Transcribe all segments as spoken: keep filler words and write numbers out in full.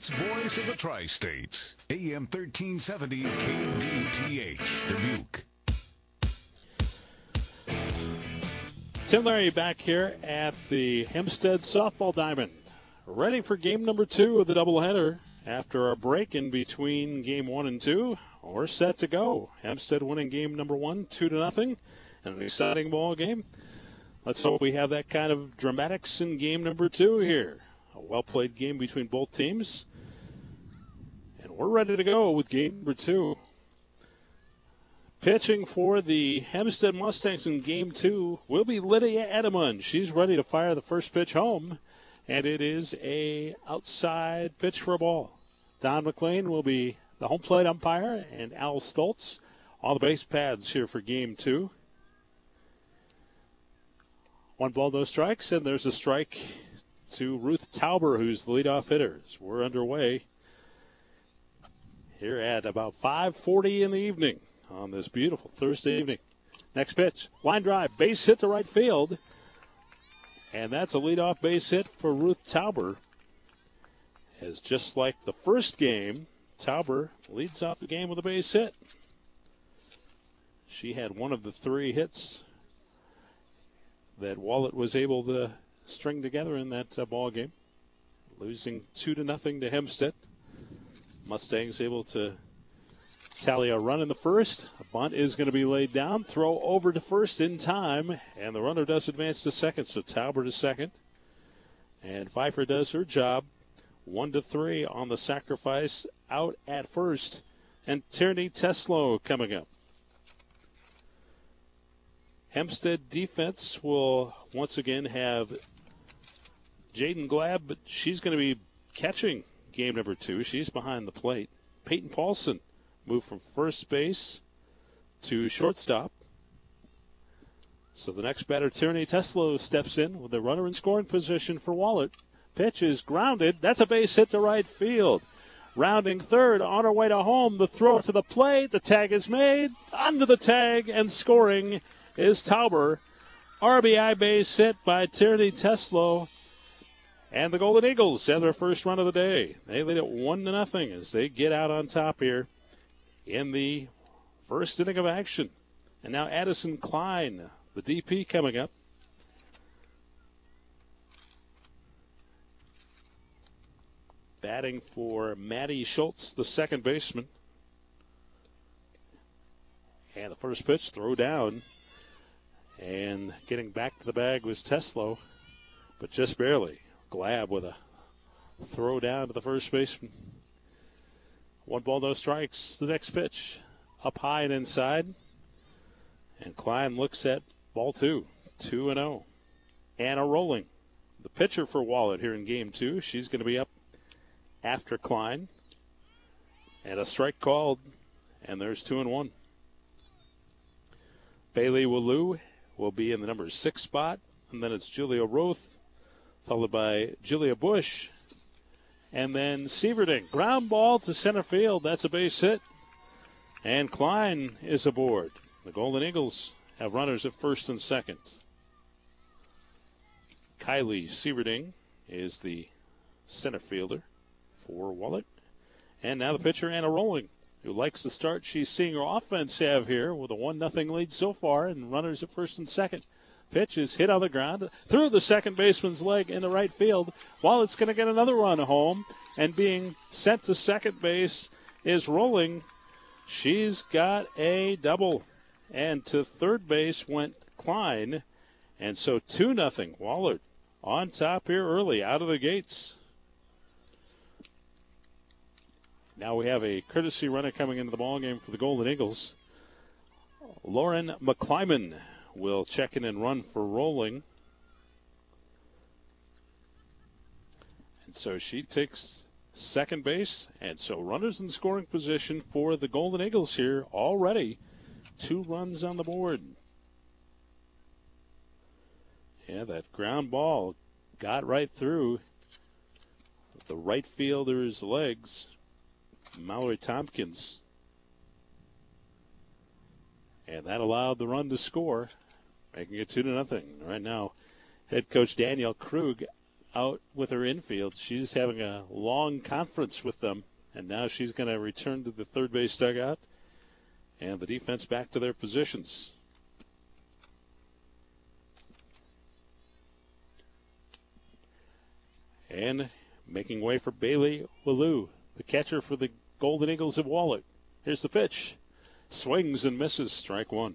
Sports voice of the Tri-States. A M thirteen seventy K D T H, Dubuque. Tim Larry back here at the Hempstead Softball Diamond. Ready for game number two of the doubleheader. After a break in between game one and two, we're set to go. Hempstead winning game number one, two to nothing. An exciting ball game. Let's hope we have that kind of dramatics in game number two here. A well-played game between both teams. And we're ready to go with game number two. Pitching for the Hempstead Mustangs in game two will be Lydia Edemund. She's ready to fire the first pitch home. And it is a outside pitch for a ball. Don McLean will be the home plate umpire, and Al Stoltz on the base paths here for game two. One ball, no strikes, and there's a strike to Ruth Tauber, who's the leadoff hitter. We're underway here at about five forty in the evening on this beautiful Thursday evening. Next pitch, line drive, base hit to right field. And that's a leadoff base hit for Ruth Tauber. As just like the first game, Tauber leads off the game with a base hit. She had one of the three hits that Wahlert was able to string together in that uh, ball game, losing two to nothing to Hempstead. Mustangs able to tally a run in the first. A bunt is going to be laid down. Throw over to first in time. And the runner does advance to second. So Tauber to second. And Pfeiffer does her job. One to three on the sacrifice out at first. And Tierney Teslo coming up. Hempstead defense will once again have Jaden Glab, but she's going to be catching game number two. She's behind the plate. Peyton Paulson moved from first base to shortstop. So the next batter, Tierney Teslo, steps in with a runner in scoring position for Wahlert. Pitch is grounded. That's a base hit to right field. Rounding third, on her way to home. The throw to the plate. The tag is made. Under the tag and scoring is Tauber. R B I base hit by Tierney Teslo. And the Golden Eagles have their first run of the day. They lead it one to nothing as they get out on top here in the first inning of action. And now Addison Klein, the D P, coming up. Batting for Maddie Schultz, the second baseman. And the first pitch, throw down. And getting back to the bag was Teslo, but just barely. Glab with a throw down to the first baseman. One ball, no strikes. The next pitch. Up high and inside. And Klein looks at ball two. two and oh. Anna Rolling, the pitcher for Wahlert here in game two. She's going to be up after Klein. And a strike called. And there's two and one. Bailey Wallou will be in the number six spot. And then it's Julia Roth, followed by Julia Bush. And then Sieverding, ground ball to center field. That's a base hit. And Klein is aboard. The Golden Eagles have runners at first and second. Kylie Sieverding is the center fielder for Wahlert. And now the pitcher, Anna Rolling, who likes the start she's seeing her offense have here with a one nothing lead so far and runners at first and second. Pitch is hit on the ground through the second baseman's leg in the right field. Wallet's going to get another run home, and being sent to second base is Rolling. She's got a double. And to third base went Klein. And so two nothing. Wahlert on top here early out of the gates. Now we have a courtesy runner coming into the ballgame for the Golden Eagles. Lauren McClyman will check in and run for Rolling. And so she takes second base. And so runners in scoring position for the Golden Eagles here already. Two runs on the board. Yeah, that ground ball got right through the right fielder's legs. Mallory Tompkins. And that allowed the run to score, making it two to nothing. Right now, head coach Danielle Krug out with her infield. She's having a long conference with them, and now she's going to return to the third base dugout, and the defense back to their positions. And making way for Bailey Wallou, the catcher for the Golden Eagles of Wahlert. Here's the pitch. Swings and misses. Strike one.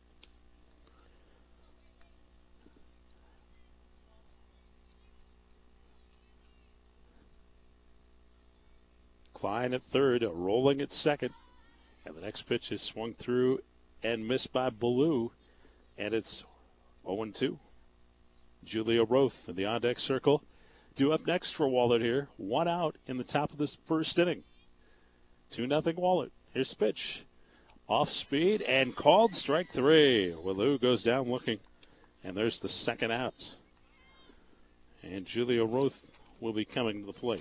Klein at third, rolling at second. And the next pitch is swung through and missed by Ballou. And it's oh and two. Julia Roth in the on-deck circle. Due up next for Wahlert here. One out in the top of this first inning. two nothing Wahlert. Here's the pitch. Off speed and called strike three. Wallou goes down looking. And there's the second out. And Julia Roth will be coming to the plate.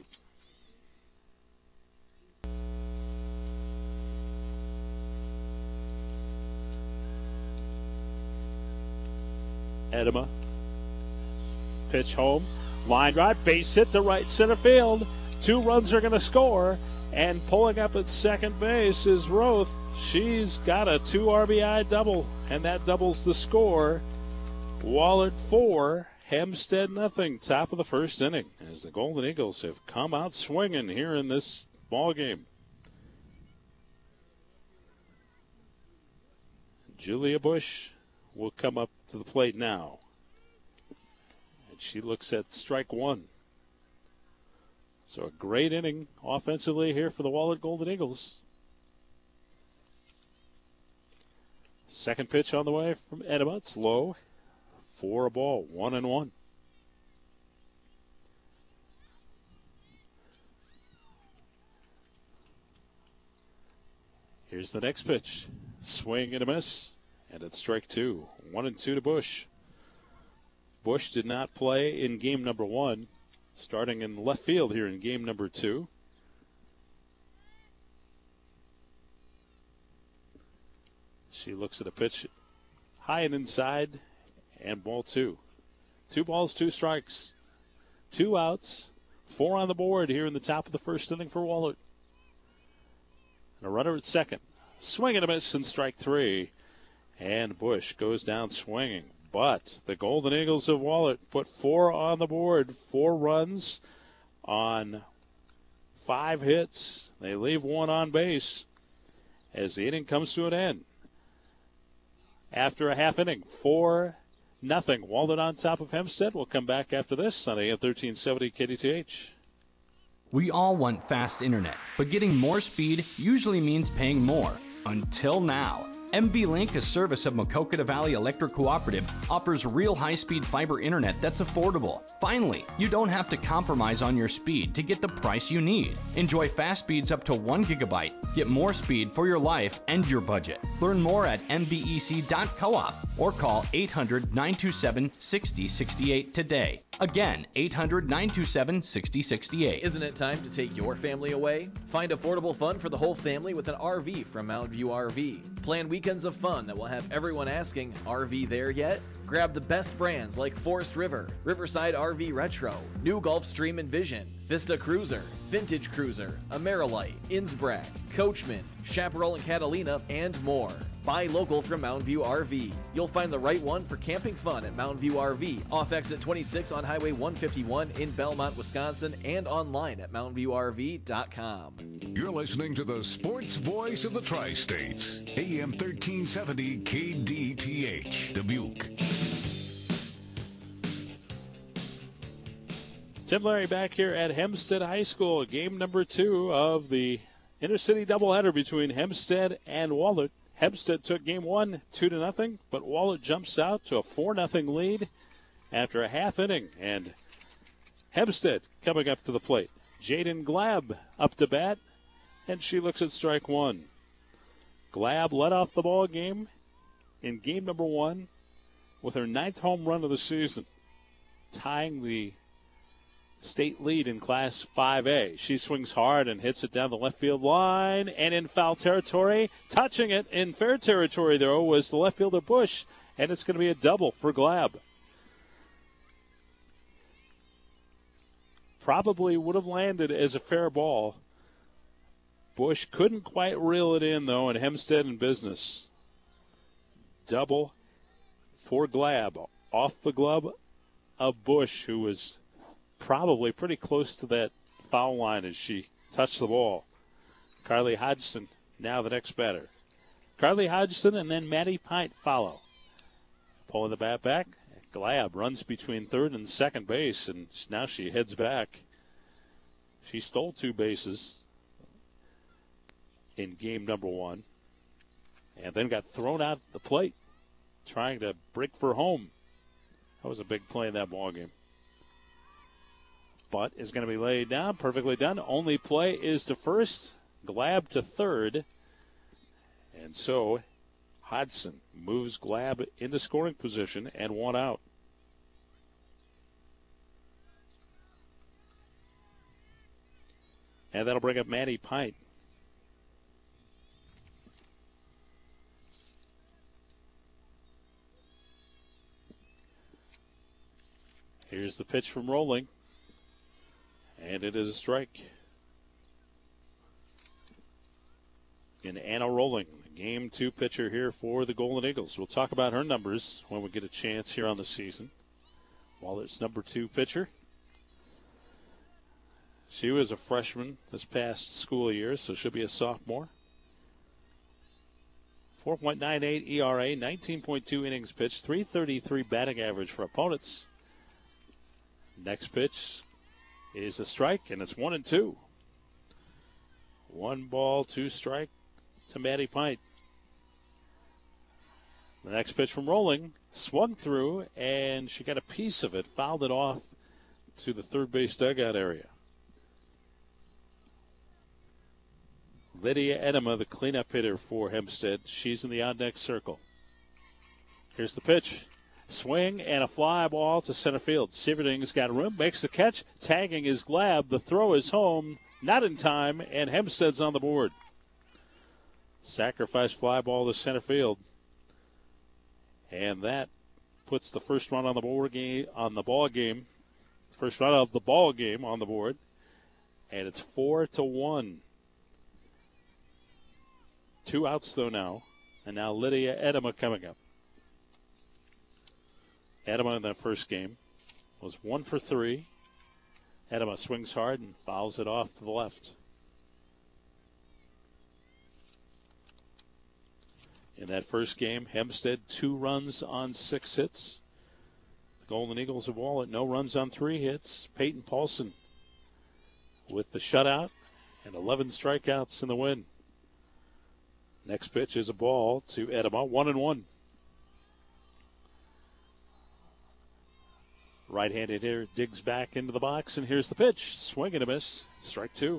Edema. Pitch home. Line drive. Base hit to right center field. Two runs are going to score. And pulling up at second base is Roth. She's got a two R B I double. And that doubles the score. Wahlert four. Hempstead nothing. Top of the first inning. As the Golden Eagles have come out swinging here in this ball game. Julia Bush will come up to the plate now. And she looks at strike one. So a great inning offensively here for the Wahlert Golden Eagles. Second pitch on the way from Edema. It's low. For a ball. One and one. Here's the next pitch. Swing and a miss. And it's strike two. One and two to Bush. Bush did not play in game number one. Starting in left field here in game number two. She looks at a pitch high and inside, and ball two. Two balls, two strikes. Two outs, four on the board here in the top of the first inning for Wahlert. And a runner at second. Swing and a miss and strike three. And Bush goes down swinging. But the Golden Eagles of Wahlert put four on the board, four runs on five hits. They leave one on base as the inning comes to an end. After a half inning, four nothing. Wahlert on top of Hempstead. We'll come back after this on A M thirteen seventy K D T H. We all want fast internet, but getting more speed usually means paying more. Until now. M V Link, a service of Maquoketa Valley Electric Cooperative, offers real high-speed fiber internet that's affordable. Finally, you don't have to compromise on your speed to get the price you need. Enjoy fast speeds up to one gigabyte. Get more speed for your life and your budget. Learn more at M V E C dot coop or call eight hundred, nine two seven, six zero six eight today. Again, eight hundred, nine two seven, six zero six eight. Isn't it time to take your family away? Find affordable fun for the whole family with an R V from Mountain View R V. Plan weekends of fun that will have everyone asking, R V there yet? Grab the best brands like Forest River, Riverside R V Retro, New Gulfstream Envision, Vista Cruiser, Vintage Cruiser, Amerilite, Innsbruck, Coachman, Chaparral and Catalina, and more. Buy local from Mountain View R V. You'll find the right one for camping fun at Mountain View R V, off exit twenty-six on Highway one fifty-one in Belmont, Wisconsin, and online at mountain view R V dot com. You're listening to the sports voice of the Tri-States, A M thirteen seventy K D T H, Dubuque. Tim Larry back here at Hempstead High School, game number two of the intercity doubleheader between Hempstead and Wahlert. Hempstead took game one, two to nothing, but Wahlert jumps out to a four nothing lead after a half inning. And Hempstead coming up to the plate. Jaden Glab up to bat, and she looks at strike one. Glab led off the ball game in game number one with her ninth home run of the season, tying the state lead in Class five A. She swings hard and hits it down the left field line and in foul territory. Touching it in fair territory, though, was the left fielder Bush, and it's going to be a double for Glab. probably would have landed as a fair ball. Bush couldn't quite reel it in, though, and Hempstead in business. Double for Glab. Off the glove of Bush, who was probably pretty close to that foul line as she touched the ball. Carly Hodgson, now the next batter. Carly Hodgson and then Maddie Pint follow. Pulling the bat back. Glab runs between third and second base, and now she heads back. She stole two bases in game number one and then got thrown out the plate trying to break for home. That was a big play in that ball game. Butt is going to be laid down. Perfectly done. Only play is to first. Glab to third. And so Hodgson moves Glab into scoring position and one out. And that'll bring up Maddie Pint. Here's the pitch from Rolling. And it is a strike. In Anna Rolling, game two pitcher here for the Golden Eagles. We'll talk about her numbers when we get a chance here on the season. Waller's number two pitcher. She was a freshman this past school year, so she'll be a sophomore. four point nine eight E R A, nineteen point two innings pitched, three thirty-three batting average for opponents. Next pitch is a strike, and it's one and two. One ball, two strike to Maddie Pint. The next pitch from Rolling, swung through, and she got a piece of it, fouled it off to the third base dugout area. Lydia Enema, the cleanup hitter for Hempstead. She's in the on-deck circle. Here's the pitch. Swing and a fly ball to center field. Sieverding's got room, makes the catch. Tagging is Glab. The throw is home, not in time, and Hempstead's on the board. Sacrifice fly ball to center field. And that puts the first run on the board game on the ball game. First run of the ball game on the board. And it's four to one. Two outs though now. And now Lydia Edema coming up. Edema in that first game was one for three. Edema swings hard and fouls it off to the left. In that first game, Hempstead, two runs on six hits. The Golden Eagles of Wahlert, no runs on three hits. Peyton Paulson with the shutout and eleven strikeouts in the win. Next pitch is a ball to Edema, one and one. Right-handed hitter digs back into the box, and here's the pitch. Swing and a miss. Strike two.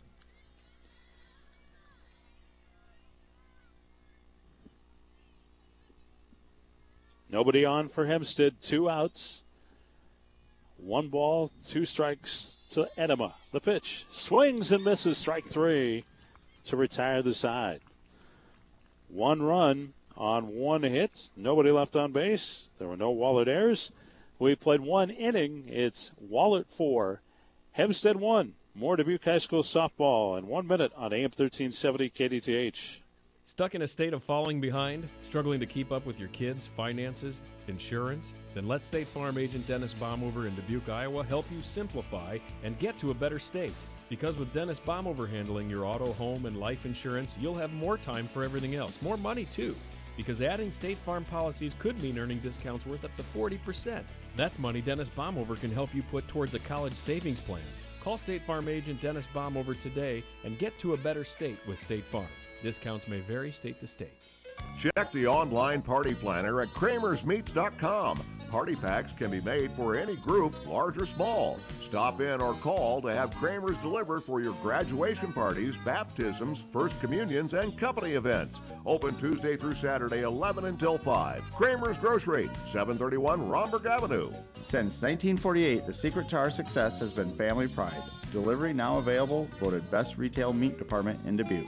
Nobody on for Hempstead. Two outs. One ball, two strikes to Edema. The pitch. Swings and misses. Strike three to retire the side. One run on one hit. Nobody left on base. There were no Wahlert errors. We played one inning. It's Wahlert four, Hempstead one. More Dubuque High School softball in one minute on A M thirteen seventy K D T H. Stuck in a state of falling behind? Struggling to keep up with your kids' finances, insurance? Then let State Farm agent Dennis Baumover in Dubuque, Iowa help you simplify and get to a better state. Because with Dennis Baumover handling your auto, home, and life insurance, you'll have more time for everything else. More money, too. Because adding State Farm policies could mean earning discounts worth up to forty percent. That's money Dennis Baumover can help you put towards a college savings plan. Call State Farm agent Dennis Baumover today and get to a better state with State Farm. Discounts may vary state to state. Check the online party planner at Kramers Meats dot com. Party packs can be made for any group, large or small. Stop in or call to have Kramers delivered for your graduation parties, baptisms, first communions, and company events. Open Tuesday through Saturday, eleven until five. Kramers Grocery, seven thirty-one Romberg Avenue. Since nineteen forty-eight, the secret to our success has been family pride. Delivery now available, voted best retail meat department in Dubuque.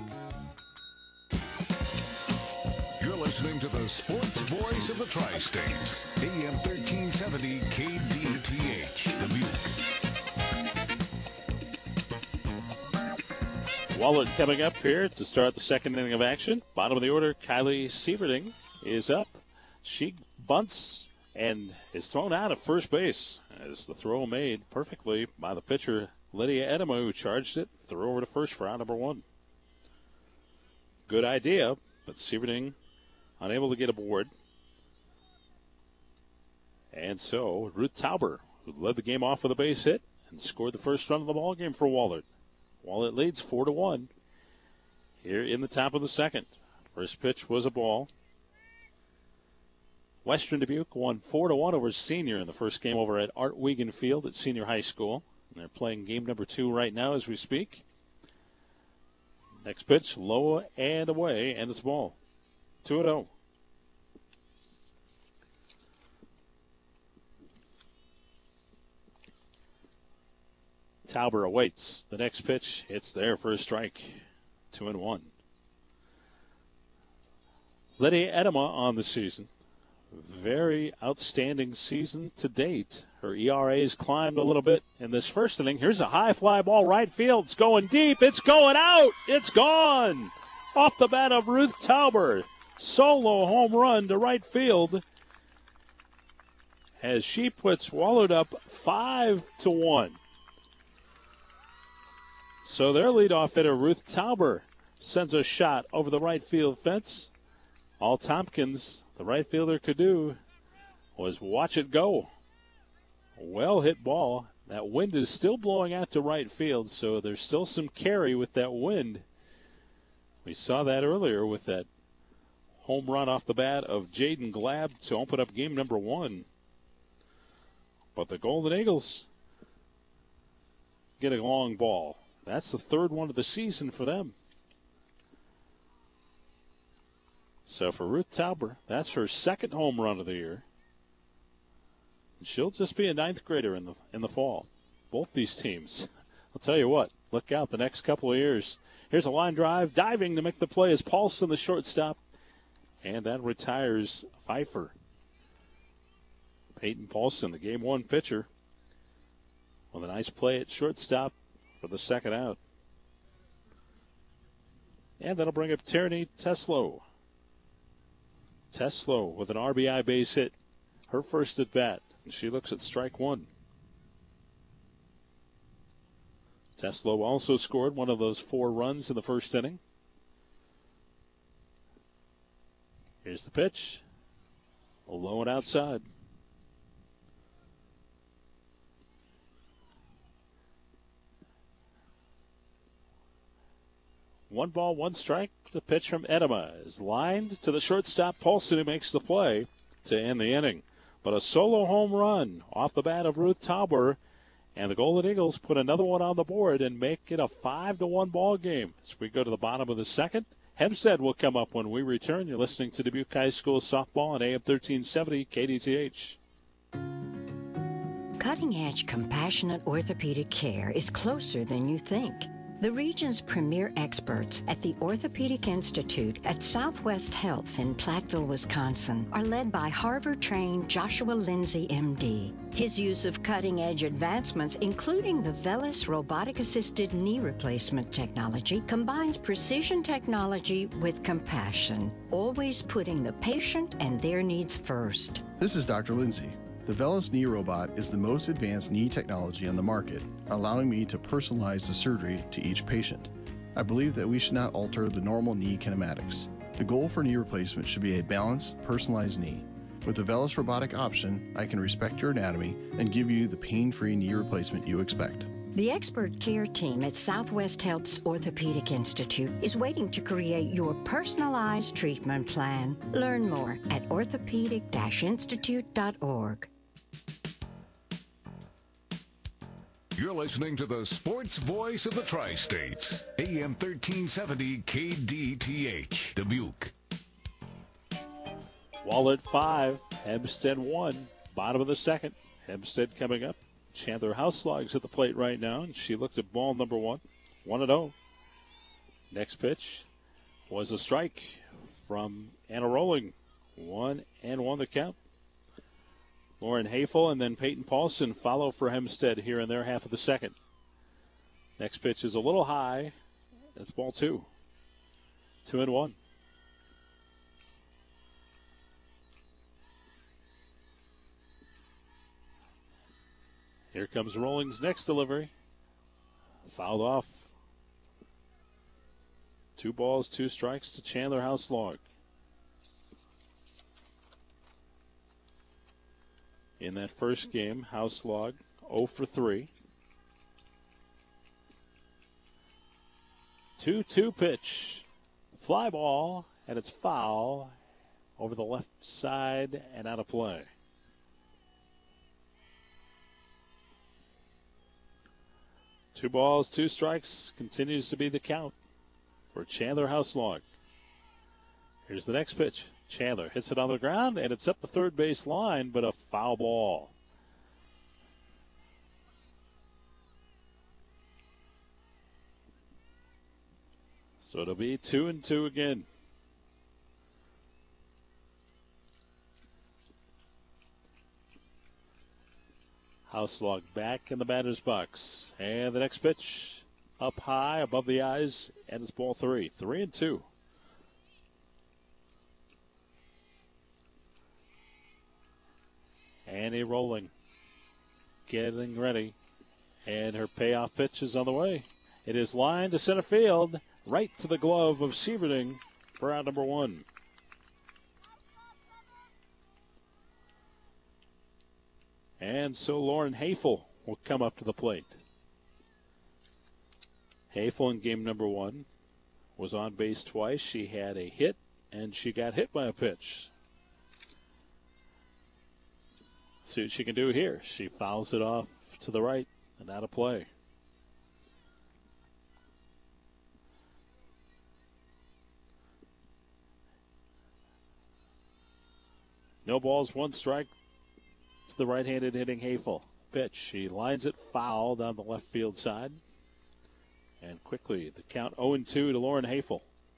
You're listening to the sports voice of the Tri-States, A M thirteen seventy K D T H, Dubuque. Wahlert coming up here to start the second inning of action. Bottom of the order, Kylie Sieverding is up. She bunts and is thrown out at first base as the throw made perfectly by the pitcher, Lydia Edema, who charged it, threw over to first for out number one. Good idea, but Sieverding unable to get aboard. And so Ruth Tauber, who led the game off with a base hit and scored the first run of the ball game for Wahlert. Wahlert leads four to one here in the top of the second. First pitch was a ball. Western Dubuque won four to one over Senior in the first game over at Art Wiegand Field at Senior High School. And they're playing game number two right now as we speak. Next pitch, low and away, and it's ball. two and oh. Tauber awaits the next pitch. It's there for a strike. Two and one. Lydia Edema on the season. Very outstanding season to date. Her E R A has climbed a little bit in this first inning. Here's a high fly ball right field. It's going deep. It's going out. It's gone. Off the bat of Ruth Tauber. Solo home run to right field as she puts Wahlert up five to one. So their leadoff hitter, Ruth Tauber, sends a shot over the right field fence. All Tompkins, the right fielder, could do was watch it go. A well-hit ball. That wind is still blowing out to right field, so there's still some carry with that wind. We saw that earlier with that home run off the bat of Jaden Glab to open up game number one. But the Golden Eagles get a long ball. That's the third one of the season for them. So for Ruth Tauber, that's her second home run of the year. And she'll just be a ninth grader in the in the fall. Both these teams. I'll tell you what, look out the next couple of years. Here's a line drive. Diving to make the play is Paulson, the shortstop. And that retires Pfeiffer. Peyton Paulson, the game one pitcher, with a nice play at shortstop for the second out. And that'll bring up Tierney Teslo. Teslo with an R B I base hit. Her first at bat. And she looks at strike one. Teslo also scored one of those four runs in the first inning. Here's the pitch. Low and outside. One ball, one strike. The pitch from Edema is lined to the shortstop, Paulson, who makes the play to end the inning. But a solo home run off the bat of Ruth Tauber, and the Golden Eagles put another one on the board and make it a five to one ball game. As we go to the bottom of the second, Hempstead will come up when we return. You're listening to Dubuque High School softball on A M thirteen seventy K D T H. Cutting-edge compassionate orthopedic care is closer than you think. The region's premier experts at the Orthopedic Institute at Southwest Health in Platteville, Wisconsin, are led by Harvard-trained Joshua Lindsay, M D. His use of cutting-edge advancements, including the VELYS robotic-assisted knee replacement technology, combines precision technology with compassion, always putting the patient and their needs first. This is Doctor Lindsay. The VELYS knee robot is the most advanced knee technology on the market, allowing me to personalize the surgery to each patient. I believe that we should not alter the normal knee kinematics. The goal for knee replacement should be a balanced, personalized knee. With the VELYS robotic option, I can respect your anatomy and give you the pain-free knee replacement you expect. The expert care team at Southwest Health's Orthopedic Institute is waiting to create your personalized treatment plan. Learn more at orthopedic institute dot org. You're listening to the sports voice of the Tri-States, A M thirteen seventy K D T H, Dubuque. Wahlert five, Hempstead one, bottom of the second. Hempstead coming up. Chandler Houselog's at the plate right now, and she looked at ball number one, one and oh. Next pitch was a strike from Anna Rolling, one and one the count. Lauren Hafel and then Peyton Paulson follow for Hempstead here in their half of the second. Next pitch is a little high That's ball two. Two and one. Here comes Rolling's next delivery. Fouled off. Two balls, two strikes to Chandler Houselog. In that first game, Houselog oh for three. two two pitch. Fly ball, and it's foul over the left side and out of play. Two balls, two strikes continues to be the count for Chandler Houselog. Here's the next pitch. Chandler hits it on the ground, and it's up the third base line, but a foul ball. So it'll be two and two again. Houselog back in the batter's box. And the next pitch up high above the eyes, and it's ball three. Three and two. Annie Rolling, getting ready. And her payoff pitch is on the way. It is lined to center field, right to the glove of Sieverding for out number one. And so Lauren Hafel will come up to the plate. Hafel in game number one was on base twice. She had a hit, and she got hit by a pitch. See what she can do here. She fouls it off to the right and out of play. No balls, one strike to the right-handed hitting Hafel. Pitch. She lines it foul down the left field side. And quickly, the count oh and two to Lauren Hafel.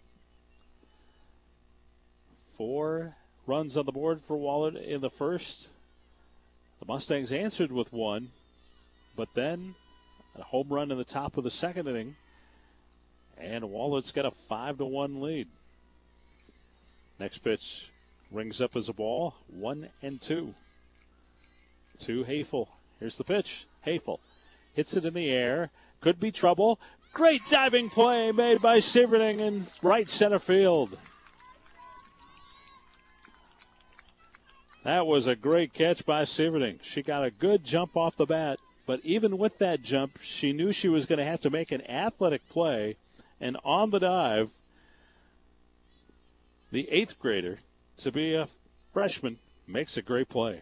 Four runs on the board for Wahlert in the first. The Mustangs answered with one, but then a home run in the top of the second inning, and Wahlert's got a five to one lead. Next pitch rings up as a ball, one and two. To Hafel. Here's the pitch. Hafel hits it in the air. Could be trouble. Great diving play made by Sieverding in right center field. That was a great catch by Sieverding. She got a good jump off the bat, but even with that jump, she knew she was going to have to make an athletic play, and on the dive, the eighth grader, to be a freshman, makes a great play.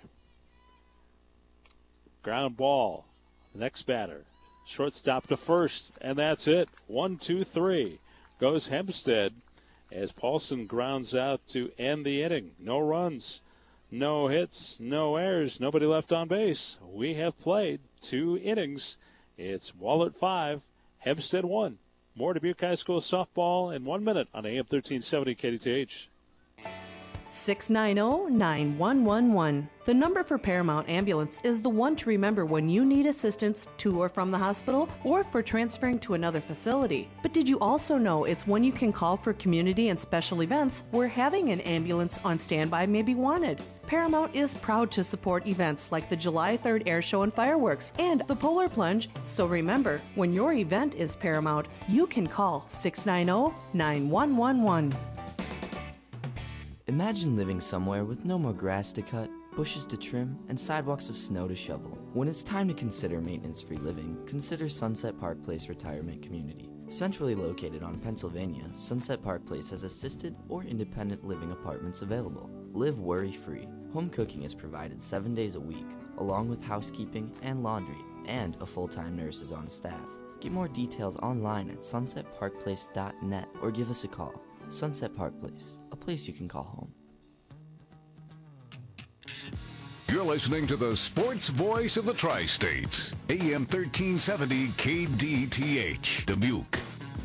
Ground ball. Next batter. Shortstop to first, and that's it. One, two, three. Goes Hempstead as Paulson grounds out to end the inning. No runs, no hits, no errors, nobody left on base. We have played two innings. It's Wahlert five, Hempstead one. More Dubuque High School softball in one minute on A M thirteen seventy K D T H. six nine zero, nine one one one. The number for Paramount Ambulance is the one to remember when you need assistance to or from the hospital or for transferring to another facility. But did you also know it's one you can call for community and special events where having an ambulance on standby may be wanted? Paramount is proud to support events like the July third Air Show and Fireworks and the Polar Plunge. So remember, when your event is Paramount, you can call six nine zero, nine one one one. Imagine living somewhere with no more grass to cut, bushes to trim, and sidewalks of snow to shovel. When it's time to consider maintenance-free living, consider Sunset Park Place Retirement Community. Centrally located on Pennsylvania, Sunset Park Place has assisted or independent living apartments available. Live worry-free. Home cooking is provided seven days a week, along with housekeeping and laundry, and a full-time nurse is on staff. Get more details online at sunset park place dot net or give us a call. Sunset Park Place, a place you can call home. You're listening to the sports voice of the Tri-States, A M thirteen seventy K D T H, Dubuque.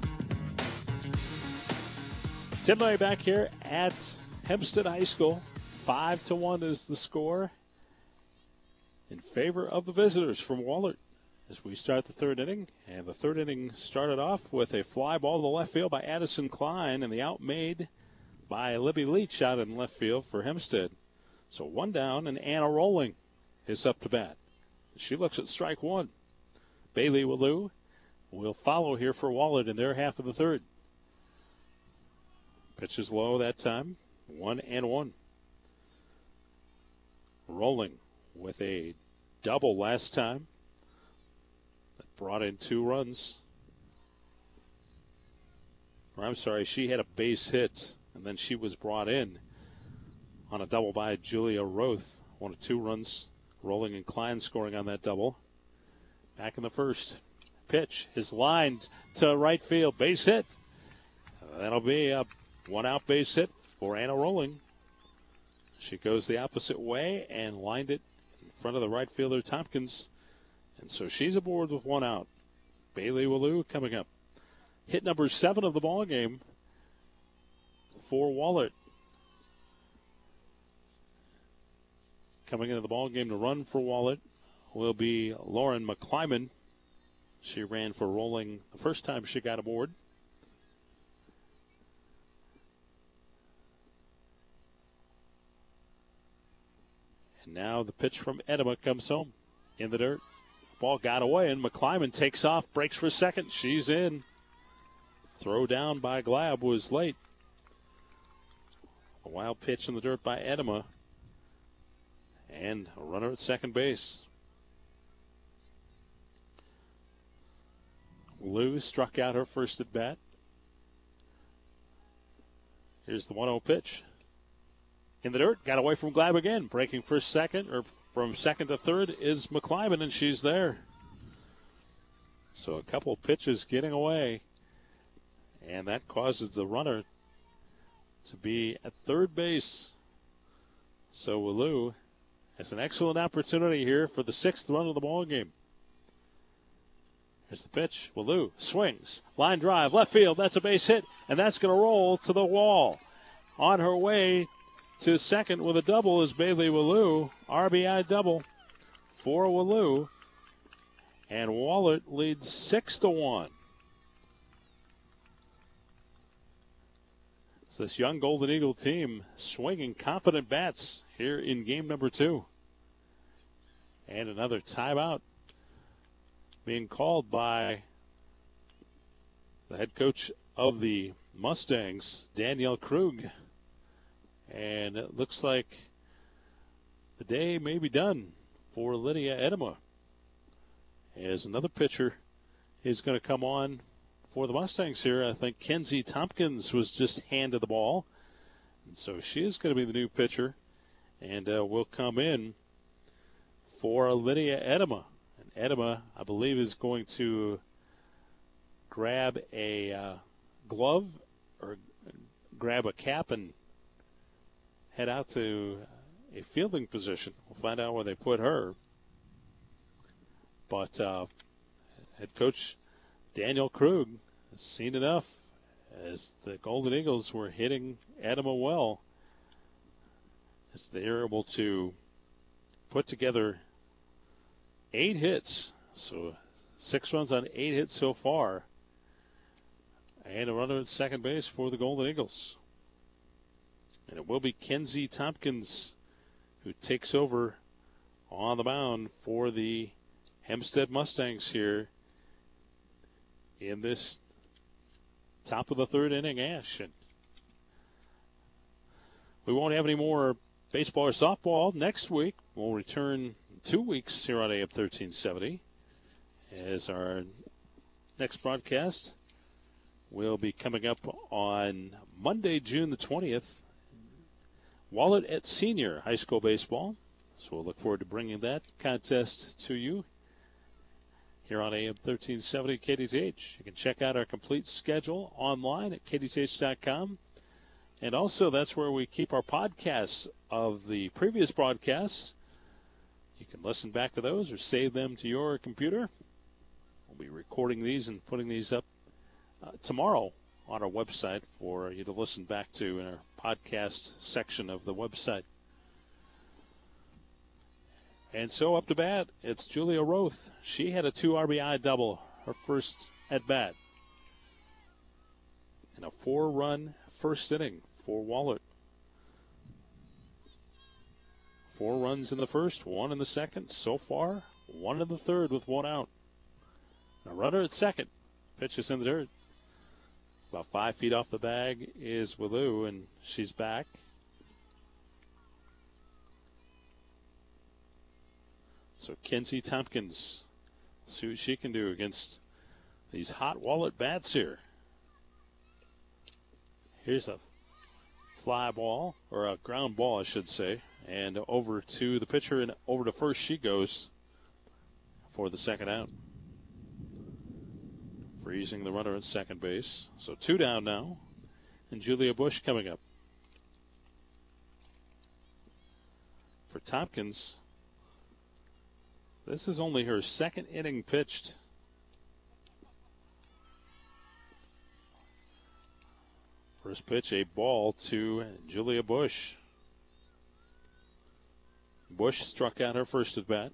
Tim Murray back here at Hempstead High School. Five to one is the score in favor of the visitors from Wahlert. as we start the third inning. And the third inning started off with a fly ball to left field by Addison Klein, and the out made by Libby Leach out in left field for Hempstead. So one down, and Anna Rolling is up to bat. She looks at strike one. Bailey Wallou will follow here for Wahlert in their half of the third. Pitch is low that time. One and one. Rolling with a double last time. That brought in two runs. Or I'm sorry, she had a base hit, and then she was brought in on a double by Julia Roth. One of two runs. Rolling and Klein scoring on that double. Back in the first. Pitch is lined to right field. Base hit. That'll be a one-out base hit for Anna Rolling. She goes the opposite way and lined it in front of the right fielder, Tompkins. And so she's aboard with one out. Bailey Wallou coming up. Hit number seven of the ball game for Wahlert. Coming into the ball game to run for Wahlert will be Lauren McClyman. She ran for Rolling the first time she got aboard. And now the pitch from Edema comes home in the dirt. Ball got away, and McClyman takes off, breaks for second. She's in. Throw down by Glab was late. A wild pitch in the dirt by Edema. And a runner at second base. Lou struck out her first at bat. Here's the one oh pitch. In the dirt, got away from Glab again. Breaking for second, or from second to third is McClyman, and she's there. So a couple of pitches getting away. And that causes the runner to be at third base. So Wallou has an excellent opportunity here for the sixth run of the ball game. Here's the pitch. Wallou swings. Line drive. Left field. That's a base hit. And that's going to roll to the wall. On her way to second with a double is Bailey Wallou. R B I double for Wallou. And Wahlert leads six to one. It's this young Golden Eagle team swinging confident bats here in game number two. And another timeout being called by the head coach of the Mustangs, Danielle Krug. And it looks like the day may be done for Lydia Edema, as another pitcher is going to come on for the Mustangs here. I think Kenzie Tompkins was just handed the ball. And so she is going to be the new pitcher and uh, will come in for Lydia Edema. And Edema, I believe, is going to grab a uh, glove or grab a cap and head out to a fielding position. We'll find out where they put her. But uh, head coach Daniel Krug has seen enough as the Golden Eagles were hitting Edema well, as they were able to put together eight hits. So six runs on eight hits so far. And a runner at second base for the Golden Eagles. And it will be Kenzie Tompkins who takes over on the mound for the Hempstead Mustangs here in this top of the third inning action. We won't have any more baseball or softball next week. We'll return in two weeks here on A M thirteen seventy, as our next broadcast will be coming up on Monday, June the twentieth. Wahlert at Senior High School Baseball. So we'll look forward to bringing that contest to you here on A M thirteen seventy K D T H. You can check out our complete schedule online at K D T H dot com. And also, that's where we keep our podcasts of the previous broadcasts. You can listen back to those or save them to your computer. We'll be recording these and putting these up uh, tomorrow on our website for you to listen back to in our podcast section of the website. And so up to bat, it's Julia Roth. She had a two R B I double, her first at bat. And a four-run first inning for Wahlert. Four runs in the first, one in the second. So far, one in the third with one out. A runner at second. Pitch is in the dirt. About five feet off the bag is Willou, and she's back. So Kenzie Tompkins, see what she can do against these hot Wahlert bats here. Here's a fly ball, or a ground ball, I should say. And over to the pitcher, and over to first she goes for the second out. Freezing the runner at second base. So two down now. And Julia Bush coming up. For Tompkins, this is only her second inning pitched. First pitch, a ball to Julia Bush. Bush struck out her first at bat.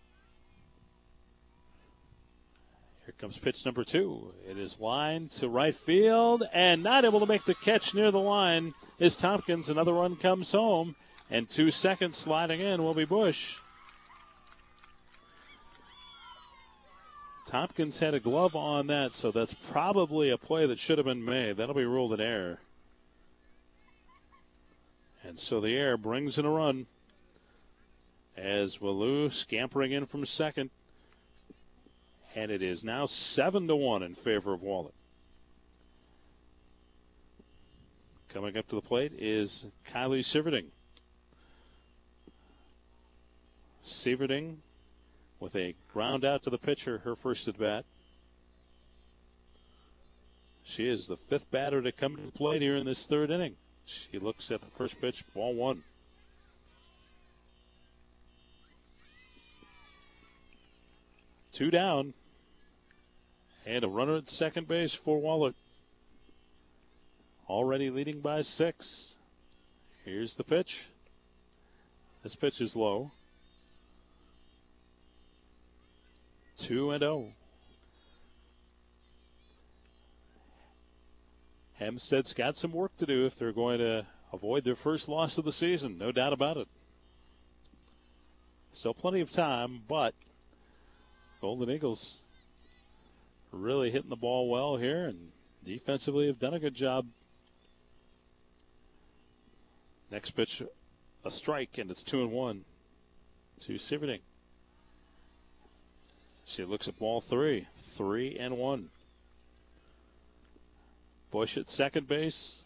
Here comes pitch number two. It is lined to right field, and not able to make the catch near the line is Tompkins. Another run comes home, and two seconds sliding in will be Bush. Tompkins had a glove on that, so that's probably a play that should have been made. That'll be ruled an error. And so the error brings in a run as Willou scampering in from second. And it is now seven to one in favor of Wahlert. Coming up to the plate is Kylie Sieverding. Sieverding with a ground out to the pitcher, her first at bat. She is the fifth batter to come to the plate here in this third inning. She looks at the first pitch, ball one. Two down. And a runner at second base for Wahlert. Already leading by six. Here's the pitch. This pitch is low. Two and oh. Hempstead's got some work to do if they're going to avoid their first loss of the season. No doubt about it. Still plenty of time, but Golden Eagles really hitting the ball well here, and defensively have done a good job. Next pitch, a strike, and it's two and one to Sieverding. She looks at ball three, three and one. Bush at second base,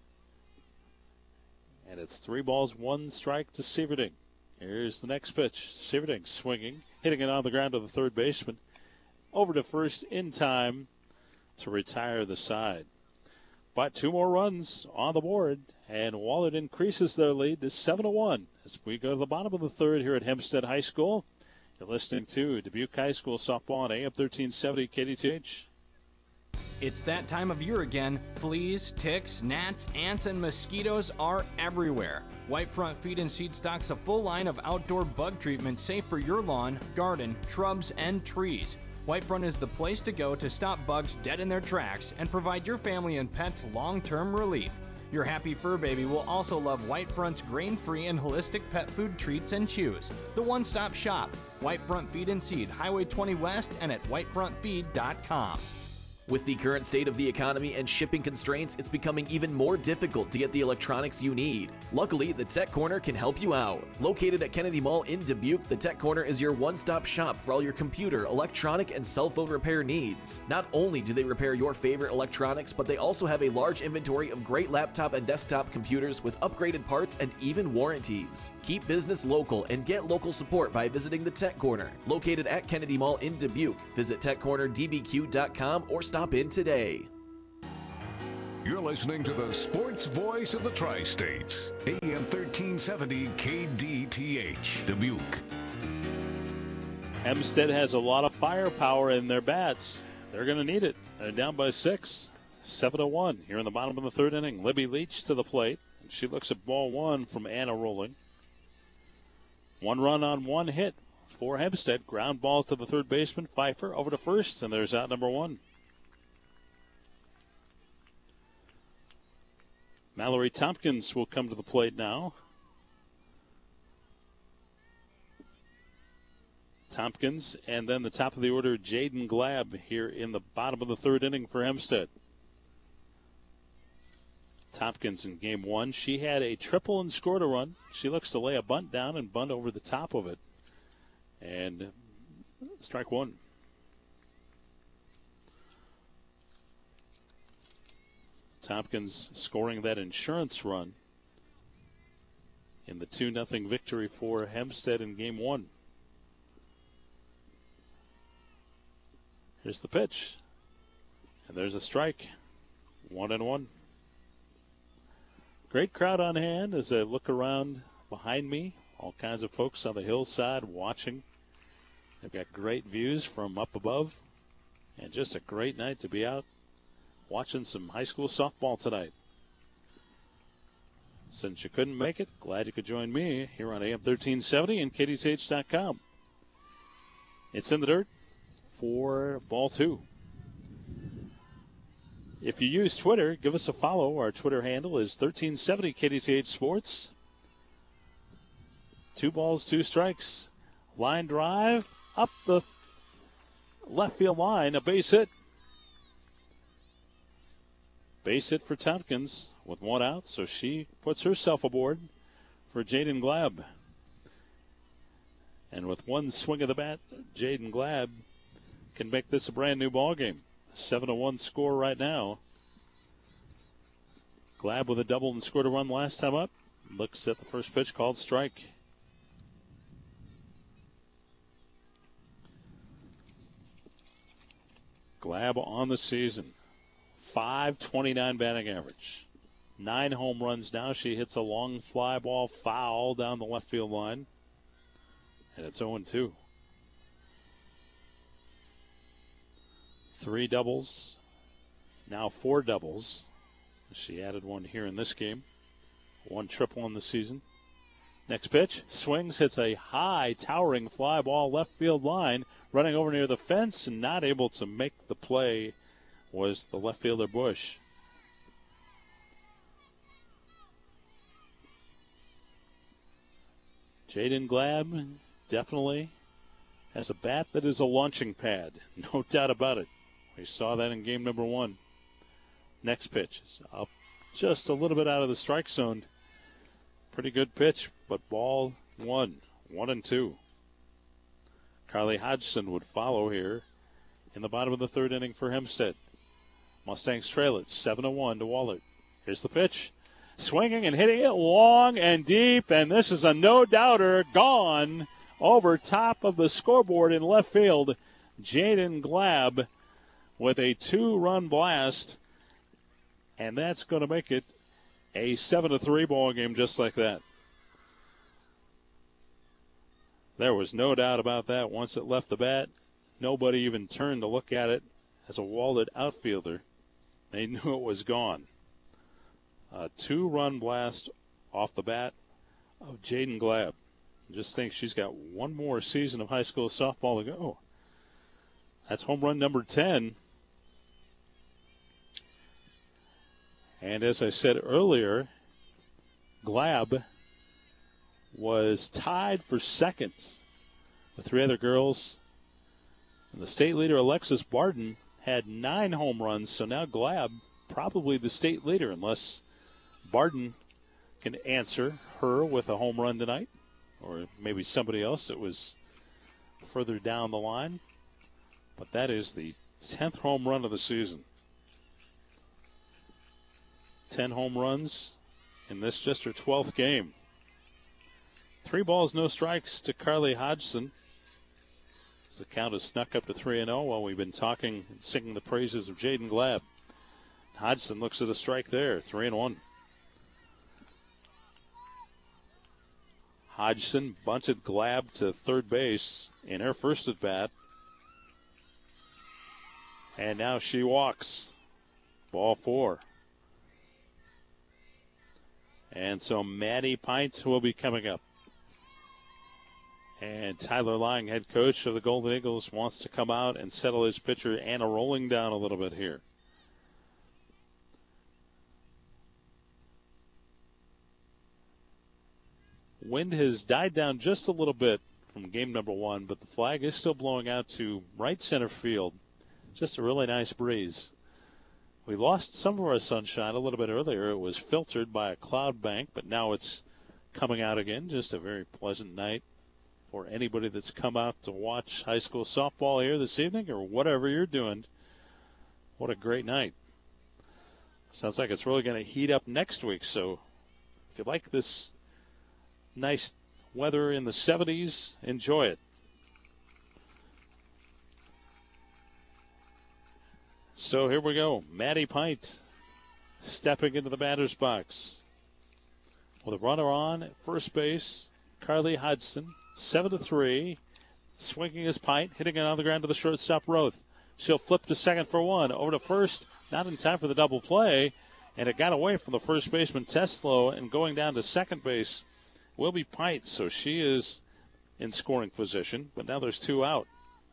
and it's three balls, one strike to Sieverding. Here's the next pitch. Sieverding swinging, hitting it on the ground to the third baseman. Over to first in time to retire the side. But two more runs on the board, and Wahlert increases their lead to seven to one as we go to the bottom of the third here at Hempstead High School. You're listening to Dubuque High School softball on A M thirteen seventy K D T H. It's that time of year again. Fleas, ticks, gnats, ants, and mosquitoes are everywhere. Whitefront Feed and Seed stocks a full line of outdoor bug treatment safe for your lawn, garden, shrubs, and trees. Whitefront is the place to go to stop bugs dead in their tracks and provide your family and pets long-term relief. Your happy fur baby will also love Whitefront's grain-free and holistic pet food treats and chews. The one-stop shop, Whitefront Feed and Seed, Highway twenty West and at whitefront feed dot com. With the current state of the economy and shipping constraints, it's becoming even more difficult to get the electronics you need. Luckily, the Tech Corner can help you out. Located at Kennedy Mall in Dubuque, the Tech Corner is your one-stop shop for all your computer, electronic, and cell phone repair needs. Not only do they repair your favorite electronics, but they also have a large inventory of great laptop and desktop computers with upgraded parts and even warranties. Keep business local and get local support by visiting the Tech Corner. Located at Kennedy Mall in Dubuque. Visit tech corner d b q dot com or stop in today. You're listening to the sports voice of the Tri-States, A M thirteen seventy K D T H, Dubuque. Hempstead has a lot of firepower in their bats. They're going to need it. They're down by six, seven to one here in the bottom of the third inning. Libby Leach to the plate. She looks at ball one from Anna Rolling. One run on one hit for Hempstead. Ground ball to the third baseman, Pfeiffer, over to first, and there's out number one. Mallory Tompkins will come to the plate now. Tompkins, and then the top of the order, Jaden Glab, here in the bottom of the third inning for Hempstead. Tompkins in game one, she had a triple and scored a run. She looks to lay a bunt down and bunt over the top of it. And strike one. Tompkins scoring that insurance run in the two nothing victory for Hempstead in game one. Here's the pitch. And there's a strike. One and one. Great crowd on hand as I look around behind me. All kinds of folks on the hillside watching. They've got great views from up above. And just a great night to be out watching some high school softball tonight. Since you couldn't make it, glad you could join me here on A M thirteen seventy and K D T H dot com. It's in the dirt for ball two. If you use Twitter, give us a follow. Our Twitter handle is thirteen seventy K D T H Sports. Two balls, two strikes. Line drive up the left field line, a base hit. Base hit for Tompkins with one out, so she puts herself aboard for Jaden Glab. And with one swing of the bat, Jaden Glab can make this a brand new ball game. seven to one score right now. Glab with a double and scored a run last time up. Looks at the first pitch, called strike. Glab on the season. five twenty-nine batting average. Nine home runs now. She hits a long fly ball foul down the left field line. And it's oh and two. Three doubles. Now four doubles. She added one here in this game. One triple in the season. Next pitch. Swings, hits a high, towering fly ball left field line. Running over near the fence and not able to make the play was the left fielder Bush. Jaden Glab definitely has a bat that is a launching pad. No doubt about it. We saw that in game number one. Next pitch is up just a little bit out of the strike zone. Pretty good pitch, but ball one. One and two. Carly Hodgson would follow here in the bottom of the third inning for Hempstead. Mustangs trail it seven to one to Wahlert. Here's the pitch. Swinging and hitting it long and deep, and this is a no-doubter gone over top of the scoreboard in left field. Jaden Glab with a two-run blast, and that's going to make it a seven to three ball game just like that. There was no doubt about that. Once it left the bat, nobody even turned to look at it as a Wahlert outfielder. They knew it was gone. A two-run blast off the bat of Jaden Glab. Just think she's got one more season of high school softball to go. That's home run number ten. And as I said earlier, Glab was tied for second. The three other girls. And the state leader, Alexis Barden, had nine home runs, so now Glab probably the state leader unless Barden can answer her with a home run tonight, or maybe somebody else that was further down the line. But that is the tenth home run of the season. ten home runs in this just her twelfth game. Three balls, no strikes to Carly Hodgson. As the count has snuck up to three and oh while we've been talking and singing the praises of Jaden Glab. Hodgson looks at a strike there, three and one. Hodgson bunted Glab to third base in her first at bat. And now she walks. Ball four. And so Maddie Pint will be coming up. And Tyler Lang, head coach of the Golden Eagles, wants to come out and settle his pitcher, Anna Rolling, down a little bit here. Wind has died down just a little bit from game number one, but the flag is still blowing out to right center field. Just a really nice breeze. We lost some of our sunshine a little bit earlier. It was filtered by a cloud bank, but now it's coming out again. Just a very pleasant night for anybody that's come out to watch high school softball here this evening or whatever you're doing. What a great night. Sounds like it's really going to heat up next week, so if you like this nice weather in the seventies, enjoy it. So here we go. Maddie Pint stepping into the batter's box. With a runner on at first base, Carly Hodgson, seven to three. Swinging his Pint, hitting it on the ground to the shortstop, Roth. She'll flip to second for one. Over to first, not in time for the double play. And it got away from the first baseman, Teslow, and going down to second base will be Pint. So she is in scoring position, but now there's two out.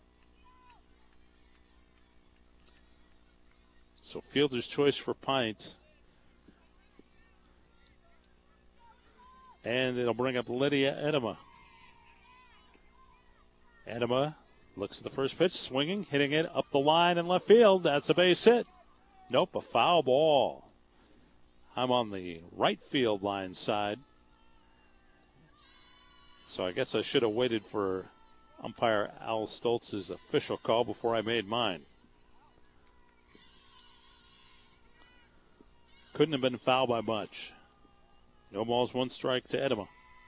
So fielder's choice for Pint. And it'll bring up Lydia Edema. Edema looks at the first pitch, swinging, hitting it up the line in left field. That's a base hit. Nope, a foul ball. I'm on the right field line side. So I guess I should have waited for umpire Al Stoltz's official call before I made mine. Couldn't have been fouled by much. No balls, one strike to Edema.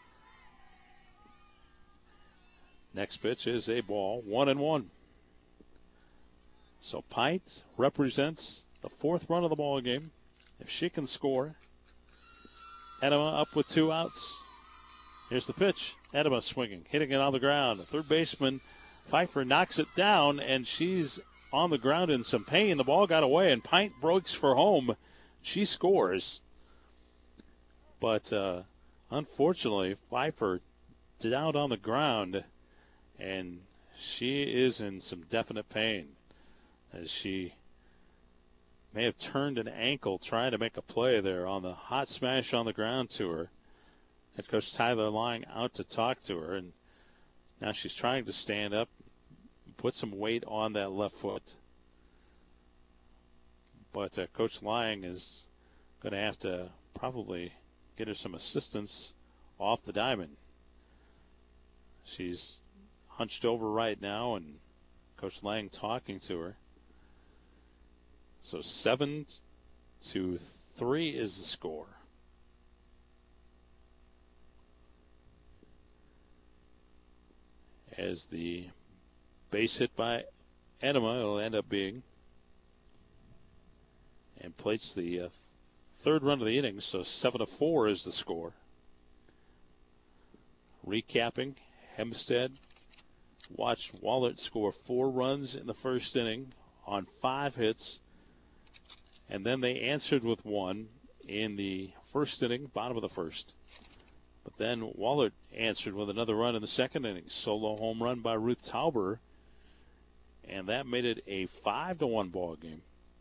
Next pitch is a ball, one and one. So Pint represents the fourth run of the ball game. If she can score, Edema up with two outs. Here's the pitch. Edema swinging, hitting it on the ground. The third baseman, Pfeiffer, knocks it down, and she's on the ground in some pain. The ball got away, and Pint breaks for home. She scores. But uh, unfortunately, Pfeiffer down on the ground, and she is in some definite pain as she may have turned an ankle trying to make a play there on the hot smash on the ground to her. Head coach Tyler Lang out to talk to her, and now she's trying to stand up, put some weight on that left foot. But uh, Coach Lang is going to have to probably get her some assistance off the diamond. She's hunched over right now, and Coach Lang talking to her. So seven to three is the score. As the base hit by Enema, it'll end up being, and plates the uh, third run of the inning, so seven to four is the score. Recapping, Hempstead watched Wahlert score four runs in the first inning on five hits, and then they answered with one in the first inning, bottom of the first. But then Wahlert answered with another run in the second inning. Solo home run by Ruth Tauber, and that made it a five to one ball game.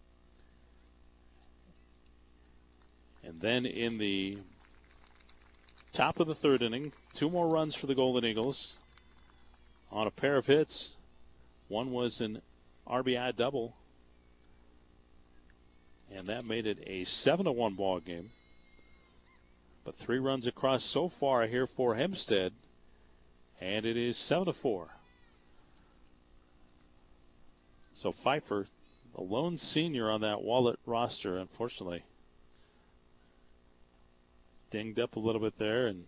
And then in the top of the third inning, two more runs for the Golden Eagles on a pair of hits. One was an R B I double, and that made it a seven to one ball game. But three runs across so far here for Hempstead, and it is seven to four. So Pfeiffer, the lone senior on that Wahlert roster, unfortunately dinged up a little bit there, and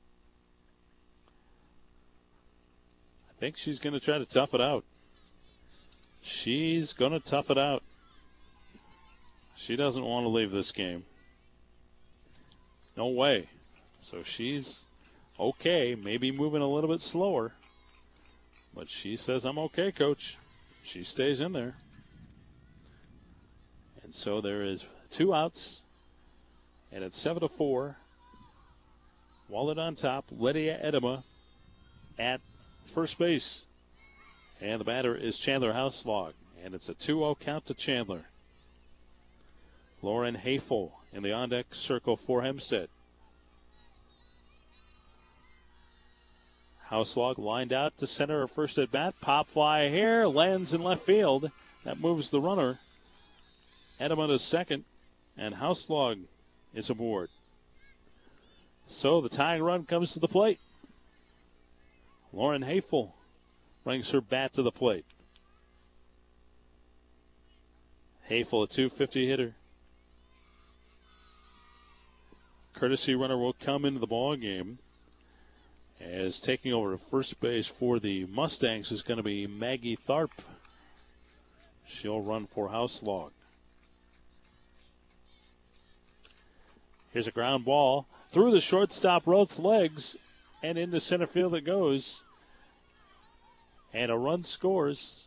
I think she's going to try to tough it out. She's going to tough it out. She doesn't want to leave this game. No way. So she's okay, maybe moving a little bit slower, but she says, I'm okay, coach. She stays in there. And so there is two outs, and it's seven to four. Wahlert on top. Lydia Edema at first base. And the batter is Chandler Houselog. And it's a two oh count to Chandler. Lauren Hafel in the on-deck circle for Hempstead. Houselog lined out to center her first at bat. Pop fly here, lands in left field. That moves the runner. Edema to second, and Houselog is aboard. So the tying run comes to the plate. Lauren Hafel brings her bat to the plate. Hafel, a two fifty hitter. Courtesy runner will come into the ball game. As taking over to first base for the Mustangs is going to be Maggie Tharp. She'll run for Houselog. Here's a ground ball through the shortstop Roth's legs and into center field it goes. And a run scores.